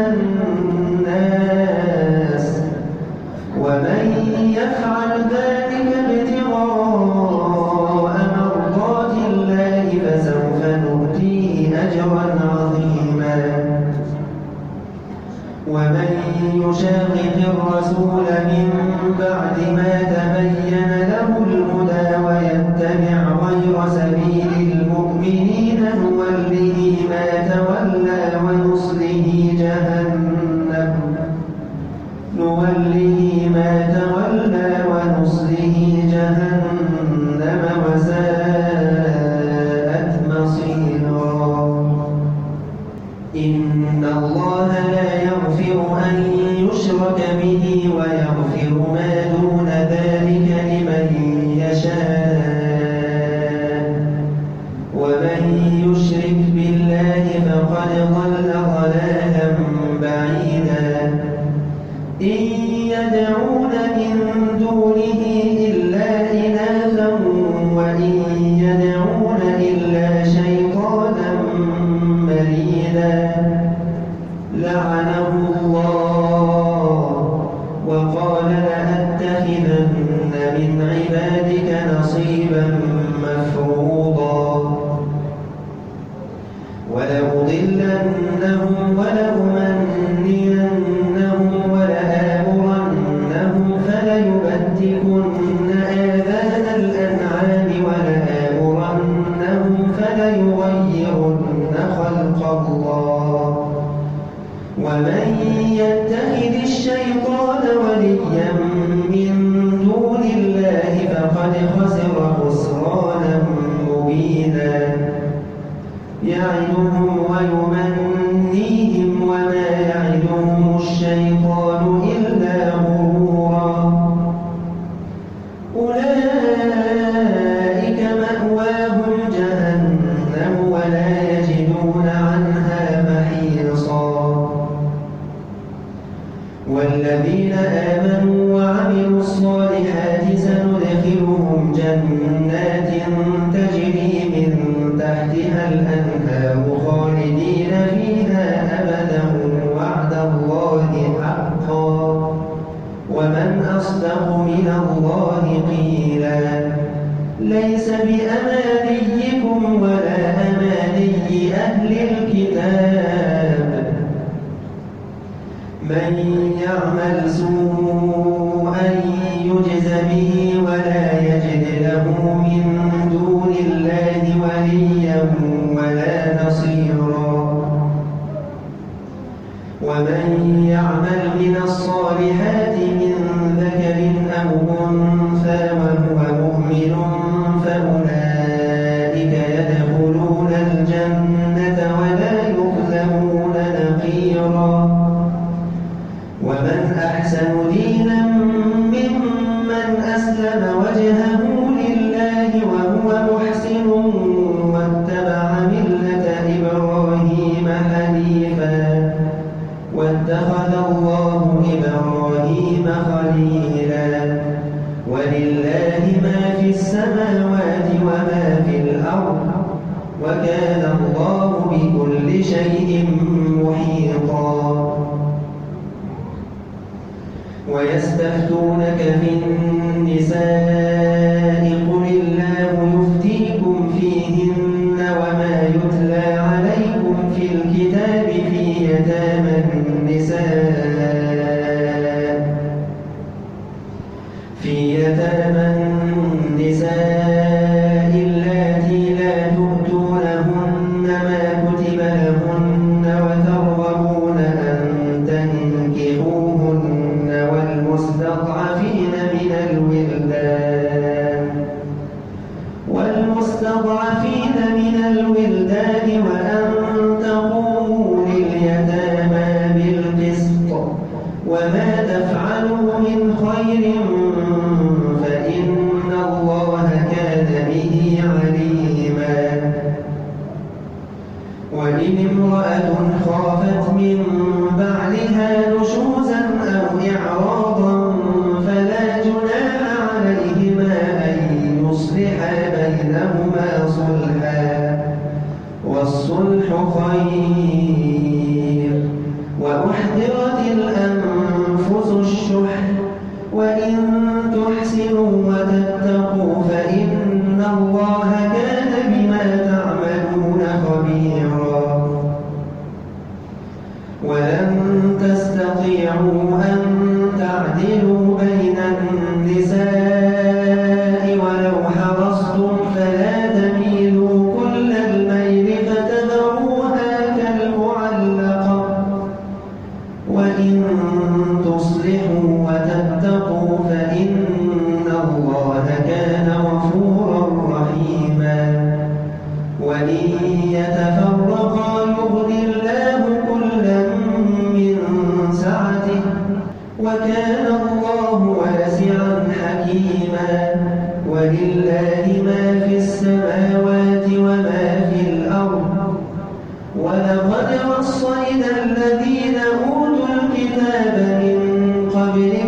الناس ومن يفعل ذلك ابتغاء مرضات الله فسوف نؤتيه أجرا عظيما. ومن يشاقق الرسول من بعد ما تبين له الهدى ويتبع غير سبيل المؤمنين نوله ما تولى ونصله جهنم نوله ما تولى ونصله جهنم وساءت مصيرا. إن الله لا يغفر أن يشرك به ويغفر ما دون ذلك لمن يشاء يدعون من دونه إلا إناثا وإن يدعون إلا شيطانا مريدا لعنه الله وقال لأتخذن من عبادك نصيبا مفروضا ولأضلنهم ولأمنينهم ولآمرنهم فليبتكن آذان الأنعام ولآمرنهم فليغيرن خلق الله ومن يتخذ الشيطان وليا من دون الله فقد خسر خسرانا مبينا يعدهم ويمنيهم وما يعدهم الشيطان إلا غرورا أولئك مأواهم جهنم ولا يجدون عنها محيصا والذين آمنوا وعملوا الصالحات سندخلهم جنات تجري من تحتها الأنهار خالدين فيها أبدا وعد الله حقا ومن أصدق من الله قيلا ليس بأمانيكم ولا أماني أهل الكتاب من يعمل سوءا يجز به ولا يجد له من دون الله وليا ولا نصيرا ومن يعمل من الصالحات من ذكر أو أنثى وهو مؤمن فأولئك يدخلون الجنة ولا يظلمون نقيرا ومن أحسن دينا ممن أسلم وجهه لله وهو محسن واتبع ملة إبراهيم حنيفا واتخذ الله إبراهيم خليلا ولله ما في السماوات وما في الأرض وكان الله بكل شيء محيطا ويستفتونك في النساء قل الله يفتيكم فيهن وما يتلى عليكم في الكتاب في يتامى النساء في يتامى النساء اللاتي لا تؤتونهن ما كتب لهن وترغبون أن تنكحوهن والمستضعفين من الولدان والمستضعفين من الولدان وأن تقوموا لليتامى بالقسط وما تفعلوا من خير فإن الله كان به عليما وإن امرأة خافت من بعلها نشوزا أو إعراضا فلا جناح عليهما أن يصلحا بينهما صلحا والصلح خير وأحضرت الأنفس الشح وإن تحسنوا وتتقوا فإن الله كان بما تعملون خبيرا ولن تستطيعوا أن تعدلوا بين النساء ولو حرصتم فلا تميلوا كل الميل فتذروها كالمعلقة وإن تصلحوا وتتقوا فإن الله كان غفورا رحيما وإن يتفرقا يغني الله كلا من سعته وكان الله واسعا حكيما ولله ما في السماوات وما في الأرض ولقد وصينا الذين أوتوا الكتاب من قبلكم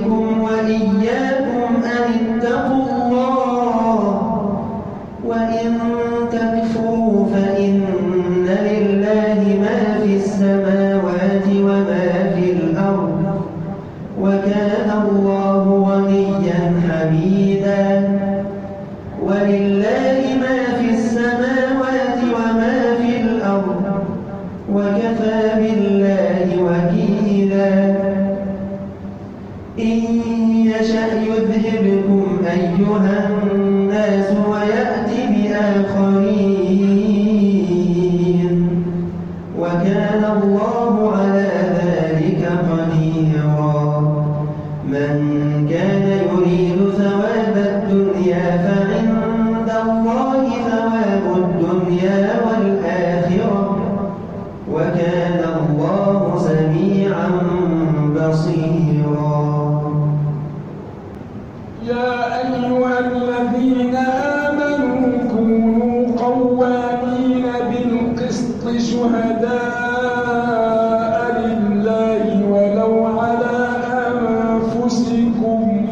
وإياكم أن اتقوا الله وإن تكفروا فإن لله ما في السماوات وما في الأرض وكان الله غنيا حميدا ولله ما في السماوات وما في الأرض وكفى بالله وكيلا إن يشأ يذهبكم أيها الناس ويأتي بآخرين وكان الله على ذلك قديرا من كان يريد ثواب الدنيا فعند الله ثواب الدنيا والآخرة وكان الله سميعا بصيرا يا أيها الذين آمنوا كونوا قوامين بالقسط شهداء لله ولو على أنفسكم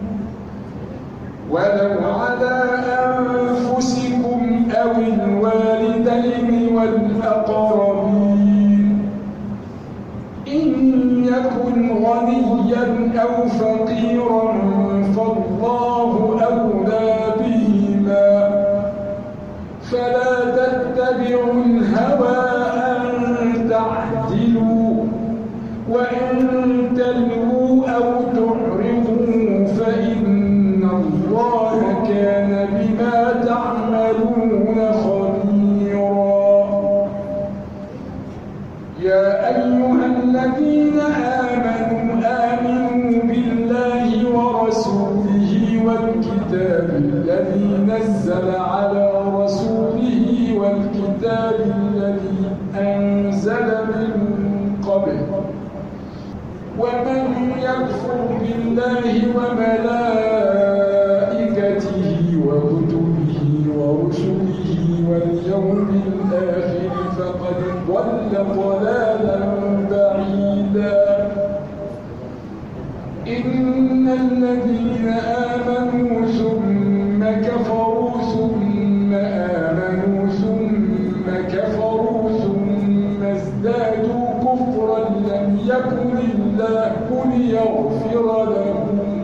ولو على أنفسكم أو الوالدين والأقربين إن يكن غنيا أو فقيرا فالله أولى بهما فلا تتبعوا الهوى أن تعدلوا وإن تلووا أو تعرضوا فإن الله كان بما تعملون خبيرا يا أيها الذين آمنوا آمنوا بالله ورسوله والكتاب الذي نزل على رسوله والكتاب الذي أنزل من قبل ومن يكفر بالله وملائكته وكتبه ورسله واليوم الآخر فقد ضل ضلالا بعيدا إن الذين آمنوا ثم كفروا ثم آمنوا ثم كفروا ثم ازدادوا كفرا لم يكن الله ليغفر لهم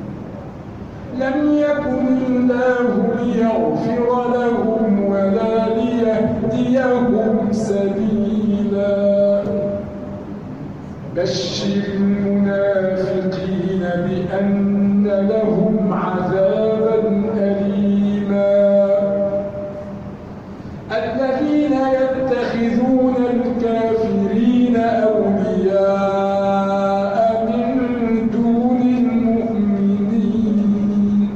لم يكن الله ليغفر لهم ولا ليهديهم سبيلا بشر المنافقين بأن لهم عذابا أليما الذين يتخذون الكافرين أولياء من دون المؤمنين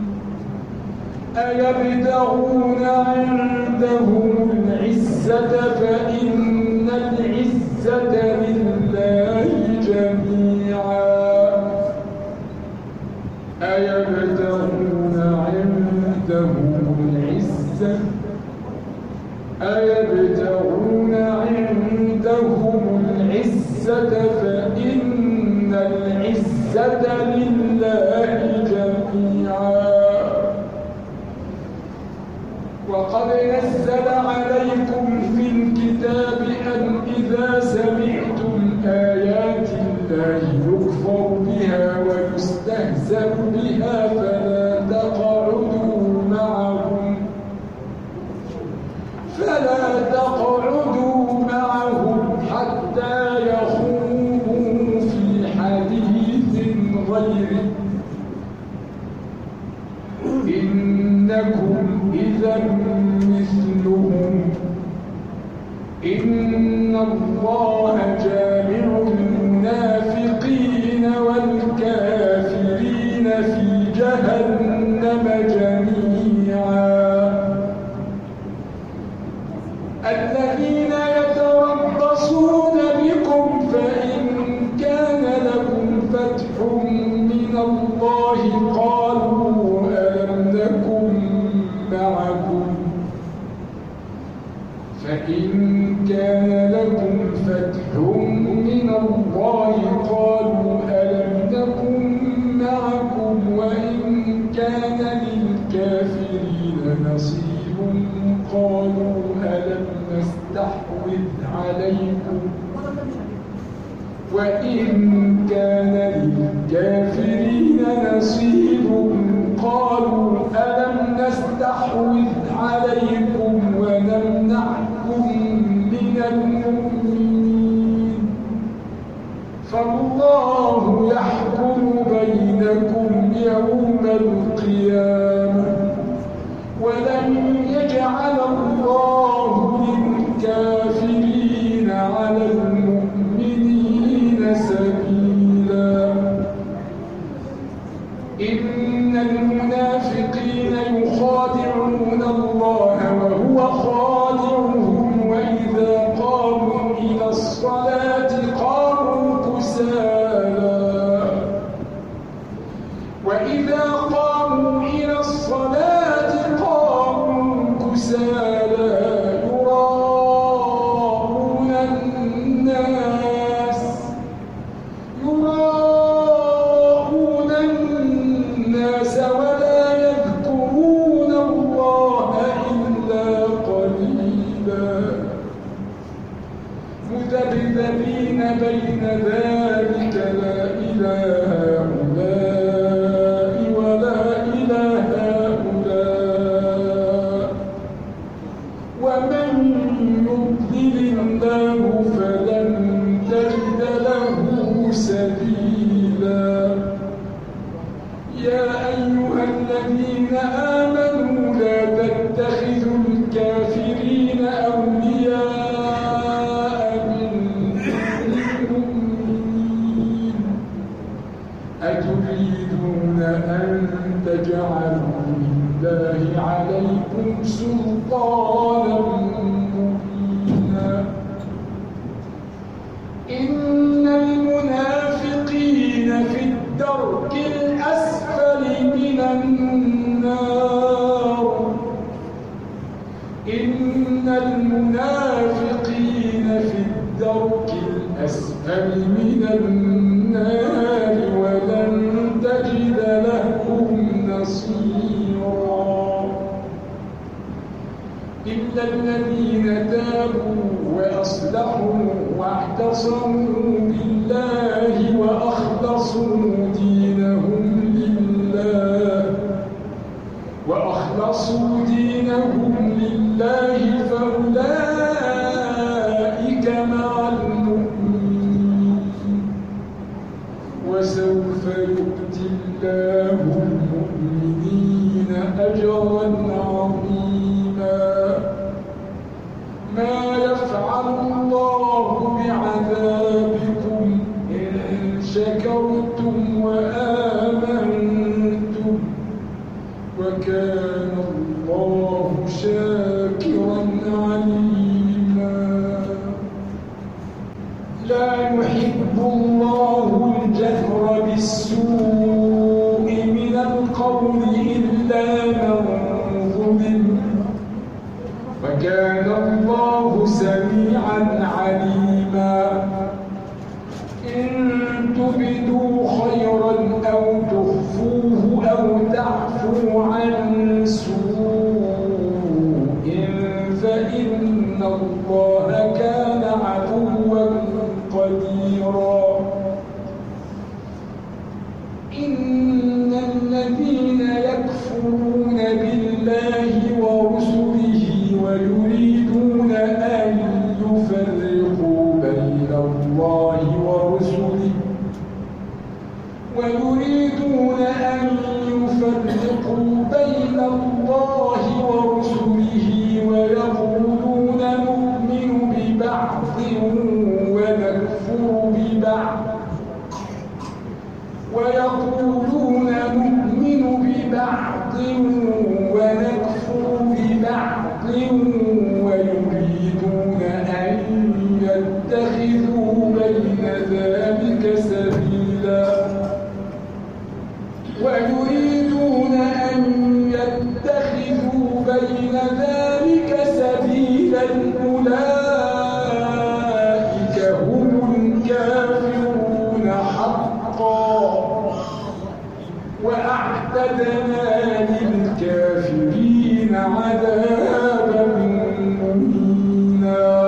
أيبتغون عندهم العزة فإن العزة لله جميعا أيبتغون عندهم العزة أيبتغون عندهم العزة فإن العزة لله جميعا وقد نزل عليكم في الكتاب أن إذا سمعتم آيات الله يكفر بها ويستهزأ بها فلا تقعدوا معهم فلا تقعدوا معهم حتى يخوضوا في حديث غيره إنكم إذا مثلهم إن الله جامع المنافقين والكافرين في جهنم جميعا الذين يتربصون بكم فإن كان لكم فتح من الله قالوا ألم نكن معكم فإن كان لكم فتح نصيب قالوا ألم نستحوذ عليكم وإن كان للكافرين نصيب قالوا ألم نستحوذ عليكم ونمنعكم من المؤمنين فالله يحكم بينكم يوم القيامة ولن يجعل الله للكافرين على المؤمنين سبيلا إن المنافقين يخادعون الله وهو خادعهم وإذا قاموا إلى الصلاة قاموا كسالى وإذا قاموا إلى الصلاة قاموا كسالى يراءون الناس يراءون الناس ولا يذكرون الله إلا قليلا مذبذبين بين ذلك لا إله هؤلاء ولا إله هؤلاء ومن يضلل الله فلن تجد له سبيلا يا أيها الذين آمنوا لا تتخذوا الكافرين أولياء من دون المؤمنين أتريدون أن تجعلوا لله عليكم سلطانا مبينا إن المنافقين في الدرك الأسفل من النار إن المنافقين في الدرك الأسفل من النار ولن تجد لهم نصيرا إلا الذين تابوا وأصلحوا واعتصموا بالله وأخلصوا دينهم لله وأخلصوا دينهم لله فأولئك مع المؤمنين وسوف يؤتي الله المؤمنين أجرا عظيما ما يفعل الله بعذابكم إن شكرتم وآمنتم وكان الله شاكرا عليما لا يحب الله الجهر بالسوء من القول إلا من ظلم وكان الله سميعا عليما إن تبدوا خيرا أو تخفوه أو تعفوا عن سوء فإن الله كان عفوا قديرا إن الذين يكفرون بالله ورسله ويريدون أن يفرقوا بين الله ورسله ويريدون أن يفرقوا بين الله ورسله ويقولون نؤمن ببعض ونكفر ببعض ويقولون نؤمن ببعض ونكفر ببعض ويريدون أن يتخذوا بين ذلك سبيلا ويريدون أن يتخذوا بين ذلك سبيلا أولئك هم الكافرون حقا وأعتدنا للكافرين عذابا مهينا.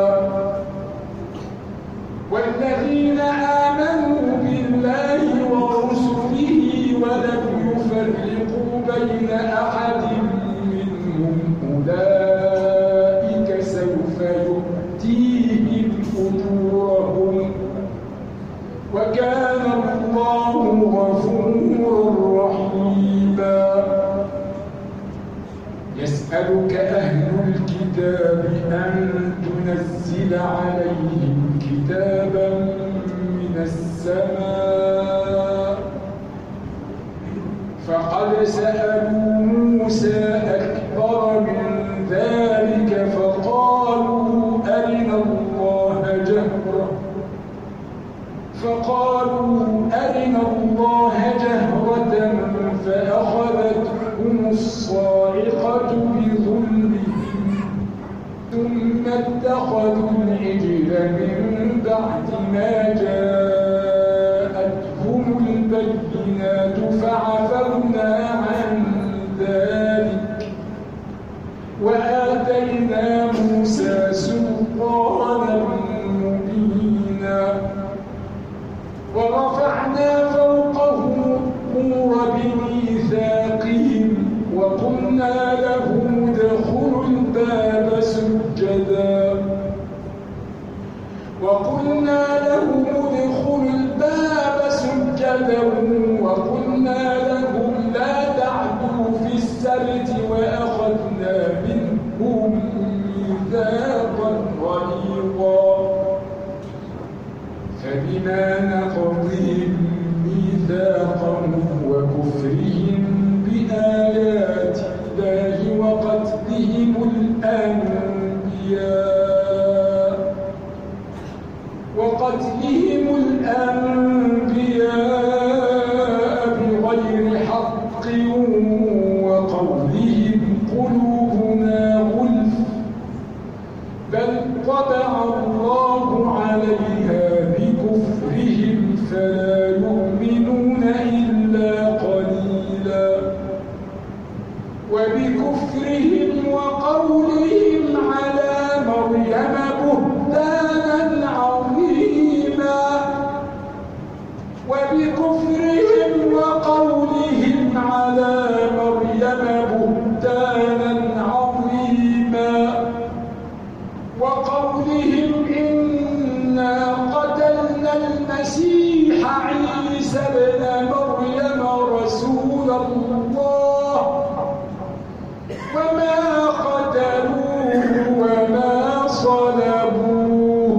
والذين آمنوا بالله ورسله ولم يفرقوا بين أحد منهم أولئك سوف يؤتيهم أجورهم وكان الله غفورا رحيما. يسألك أهل الكتاب أن تنزل عليهم كتابا من السماء فقد سألوا موسى أكبر من ذلك فقالوا أرنا الله جهرة فقالوا أرنا الله جهرة فأخذتهم الصاعقة بظلمهم ثم اتخذوا العجل من بعد ما جاءتهم البينات فعفونا عن ذلك وآتينا موسى سلطانا مبينا. ورفعنا فوقهم الطور بميثاقهم وقلنا لهم ادخلوا الباب سجدا وقلنا لهم ادخلوا الباب سجدا وقلنا لهم لا تعدوا في السبت وأخذنا منهم ميثاقا غليظا. فبما نقضهم ميثاقهم وكفرهم بآيات الله وقتلهم الأنبياء وقتلهم الأنبياء بغير حق وقولهم قلوبنا غلف بل طبع الله عليها بكفرهم فلا يؤمنون إلا قليلا. وبكفرهم وقولهم على مريم بهتانا عظيما وبكفرهم وقولهم على مريم بهتانا عظيما وقولهم إنا قتلنا المسيح عيسى ابن مريم رسول الله وما قتلوه وما صلبوه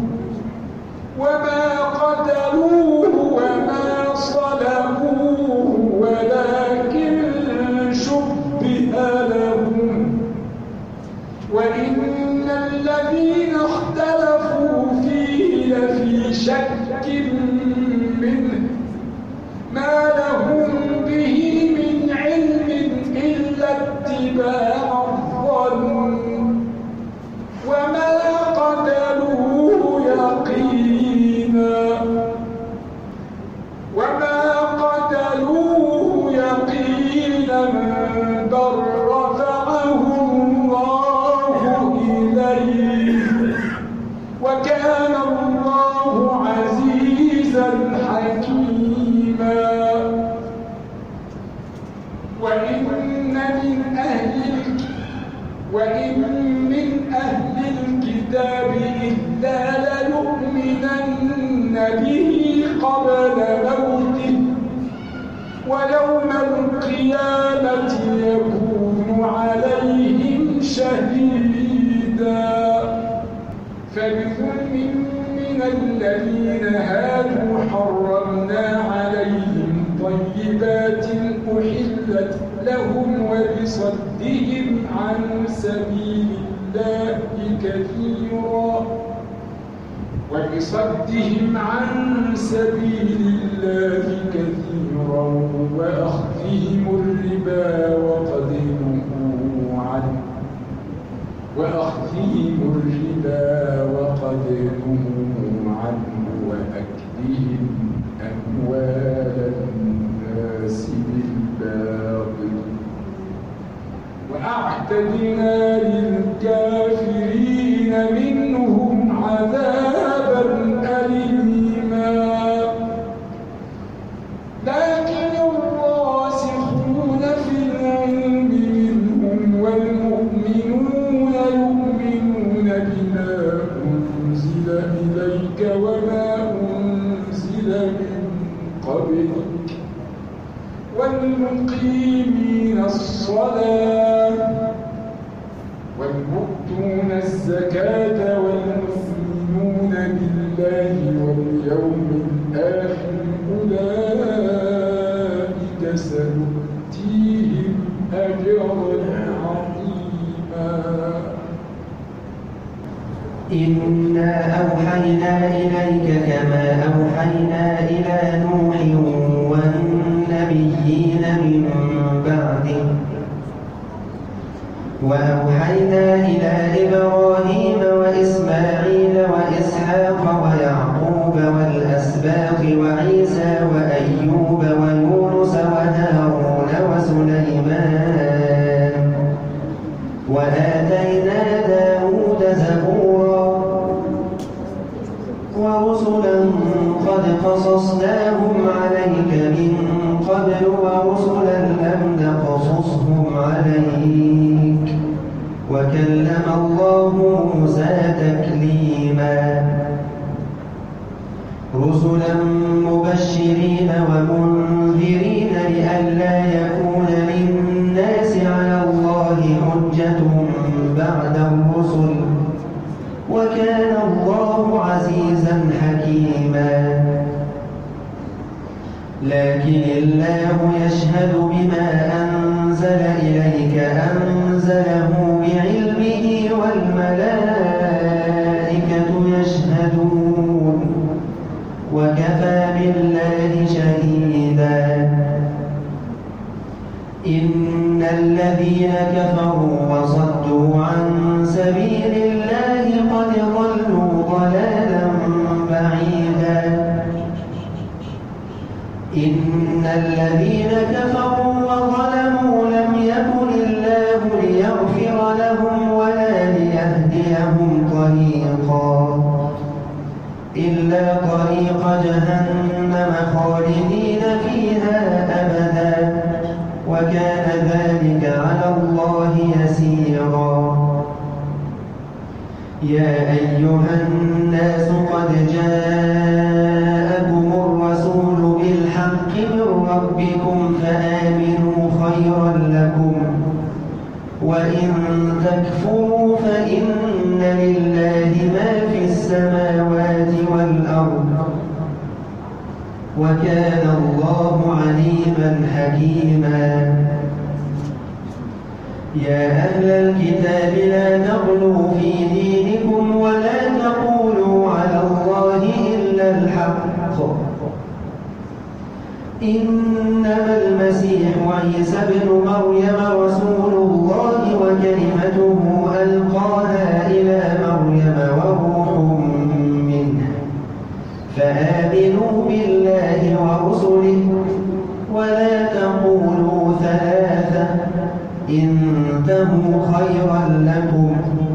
وما قتلوه وما صلبوه ولكن شبه لهم وإن الذين اختلفوا فيه لفي شك منه ما لهم به من علم إلا اتباع الظن وما قتلوه يقينا وما قتلوه يقينا بل رفعه الله إليه وكان الله عزيزا حكيما. وإن من أهل وإن من أهل الكتاب إلا ليؤمنن به قبل موته ويوم القيامة يكون عليهم شهيدا. فبظلم من الذين هادوا حرمنا عليهم طيبات أحلت لهم وبصدهم عن سبيل الله كثيرا وبصدهم عن سبيل الله كثيرا وأخذهم الربا وقد نهوا عنه وأخذهم الربا وقد نهوا عنه وأكلهم أموال الناس بالباطل وأعد وأعتدنا للكافرين منهم عذابا أليما. لكن الراسخون في العلم منهم والمؤمنون يؤمنون بما أنزل إليك وما أنزل من قبلك والمقيمين الصلاة والمؤتون الزكاة والمؤمنون بالله واليوم الآخر أولئك سنؤتيهم أجرا عظيما. إنا أوحينا إليك كما أوحينا إلى نوح والنبيين من بعده وأوحينا إلى إبراهيم وإسماعيل وإسحاق ويعقوب والأسباط وعيسى وأيوب ويونس وهارون وسليمان وآتينا داود زبورا ورسلا قد قصصناهم عليك من قبل ورسلا لم نقصصهم عليك وكلم الله موسى تكليما. رسلا مبشرين ومنذرين لئلا يكون للناس على الله حجة بعد الرسل وكان الله عزيزا حكيما. لكن الله يشهد بما أنزل إليك أنزله بعلمه والملائكة يشهدون وكفى بالله شهيدا. إن الذين كفروا وصدوا عن سبيل الله قد ضلوا ضلالا بعيدا. إن الذين كفروا وظلموا لم يكن الله ليغفر لهم ولا ليهديهم طريقا إلا طريق جهنم خالدين فيها أبدا وكان ذلك على الله يسيرا. يا أيها الناس قد جاءكم الرسول بالحق من ربكم فآمنوا خيرا لكم وإن تكفروا فإن لله ما في السماوات والأرض وكان الله عليما حكيما. يا أهل الكتاب لا تغلوا في دينكم ولا تقولوا على الله إلا الحق إنما المسيح عيسى ابن مريم رسول الله وكلمته ألقاها إلى مريم وروح منه فآمنوا بالله ورسله ولا تقولوا ثلاثة انتهوا خيرا لكم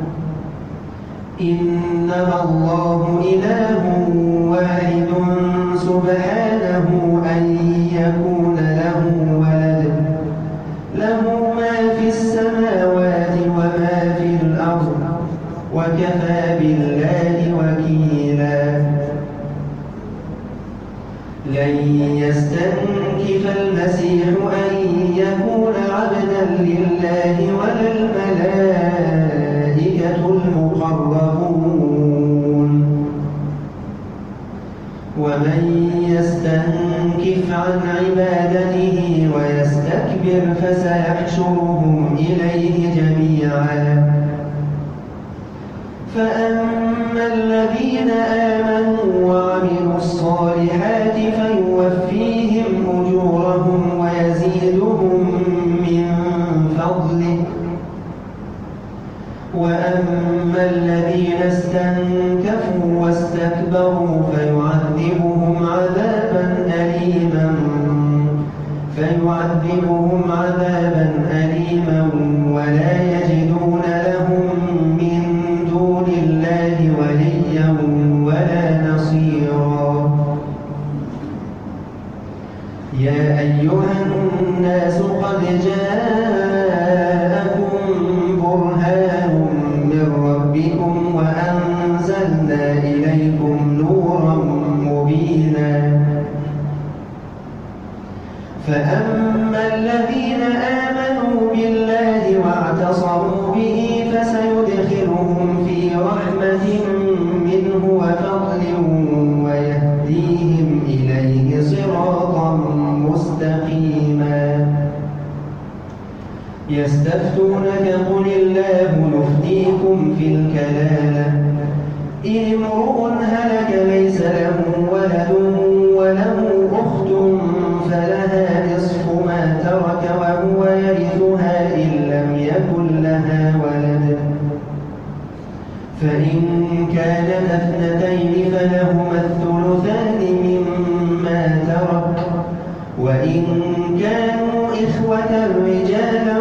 إنما الله إله واحد سبحانه أن يكون له ولد له ما في السماوات وما في الأرض وكفى بالله وكيلا. لن يستنكف المسيح أن يكون عبدا لله ولا الملائكة المقربون ومن يستنكف عن عبادته ويستكبر فسيحشرهم إليه جميعا. فأما الذين آمنوا وعملوا الصالحات فيوفيهم أجورهم ويزيدهم من فضله وأما الذين استنكفوا واستكبروا فيعذبهم عذابا أليما فيعذبهم عذابا أليما ولا يجد جاءكم برهان من ربكم وأنزلنا إليكم نورا مبينا فأما الذين آمنوا بالله واعتصموا به فسيدخلهم في رحمة منه وفضل ويهديهم إليه صراطا مستقيما يستفتونك قل الله يفتيكم في الكلالة إن امرؤ هلك ليس له ولد وله أخت فلها نصف ما ترك وهو يرثها إن لم يكن لها ولد فإن كانت اثنتين فلهما الثلثان مما ترك وإن كانوا إخوة رجالا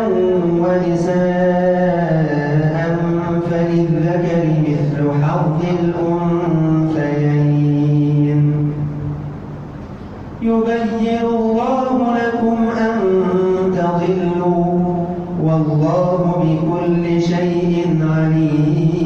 ونساء فللذكر مثل حظ الأنثيين يبين الله لكم أن تضلوا والله بكل شيء عليم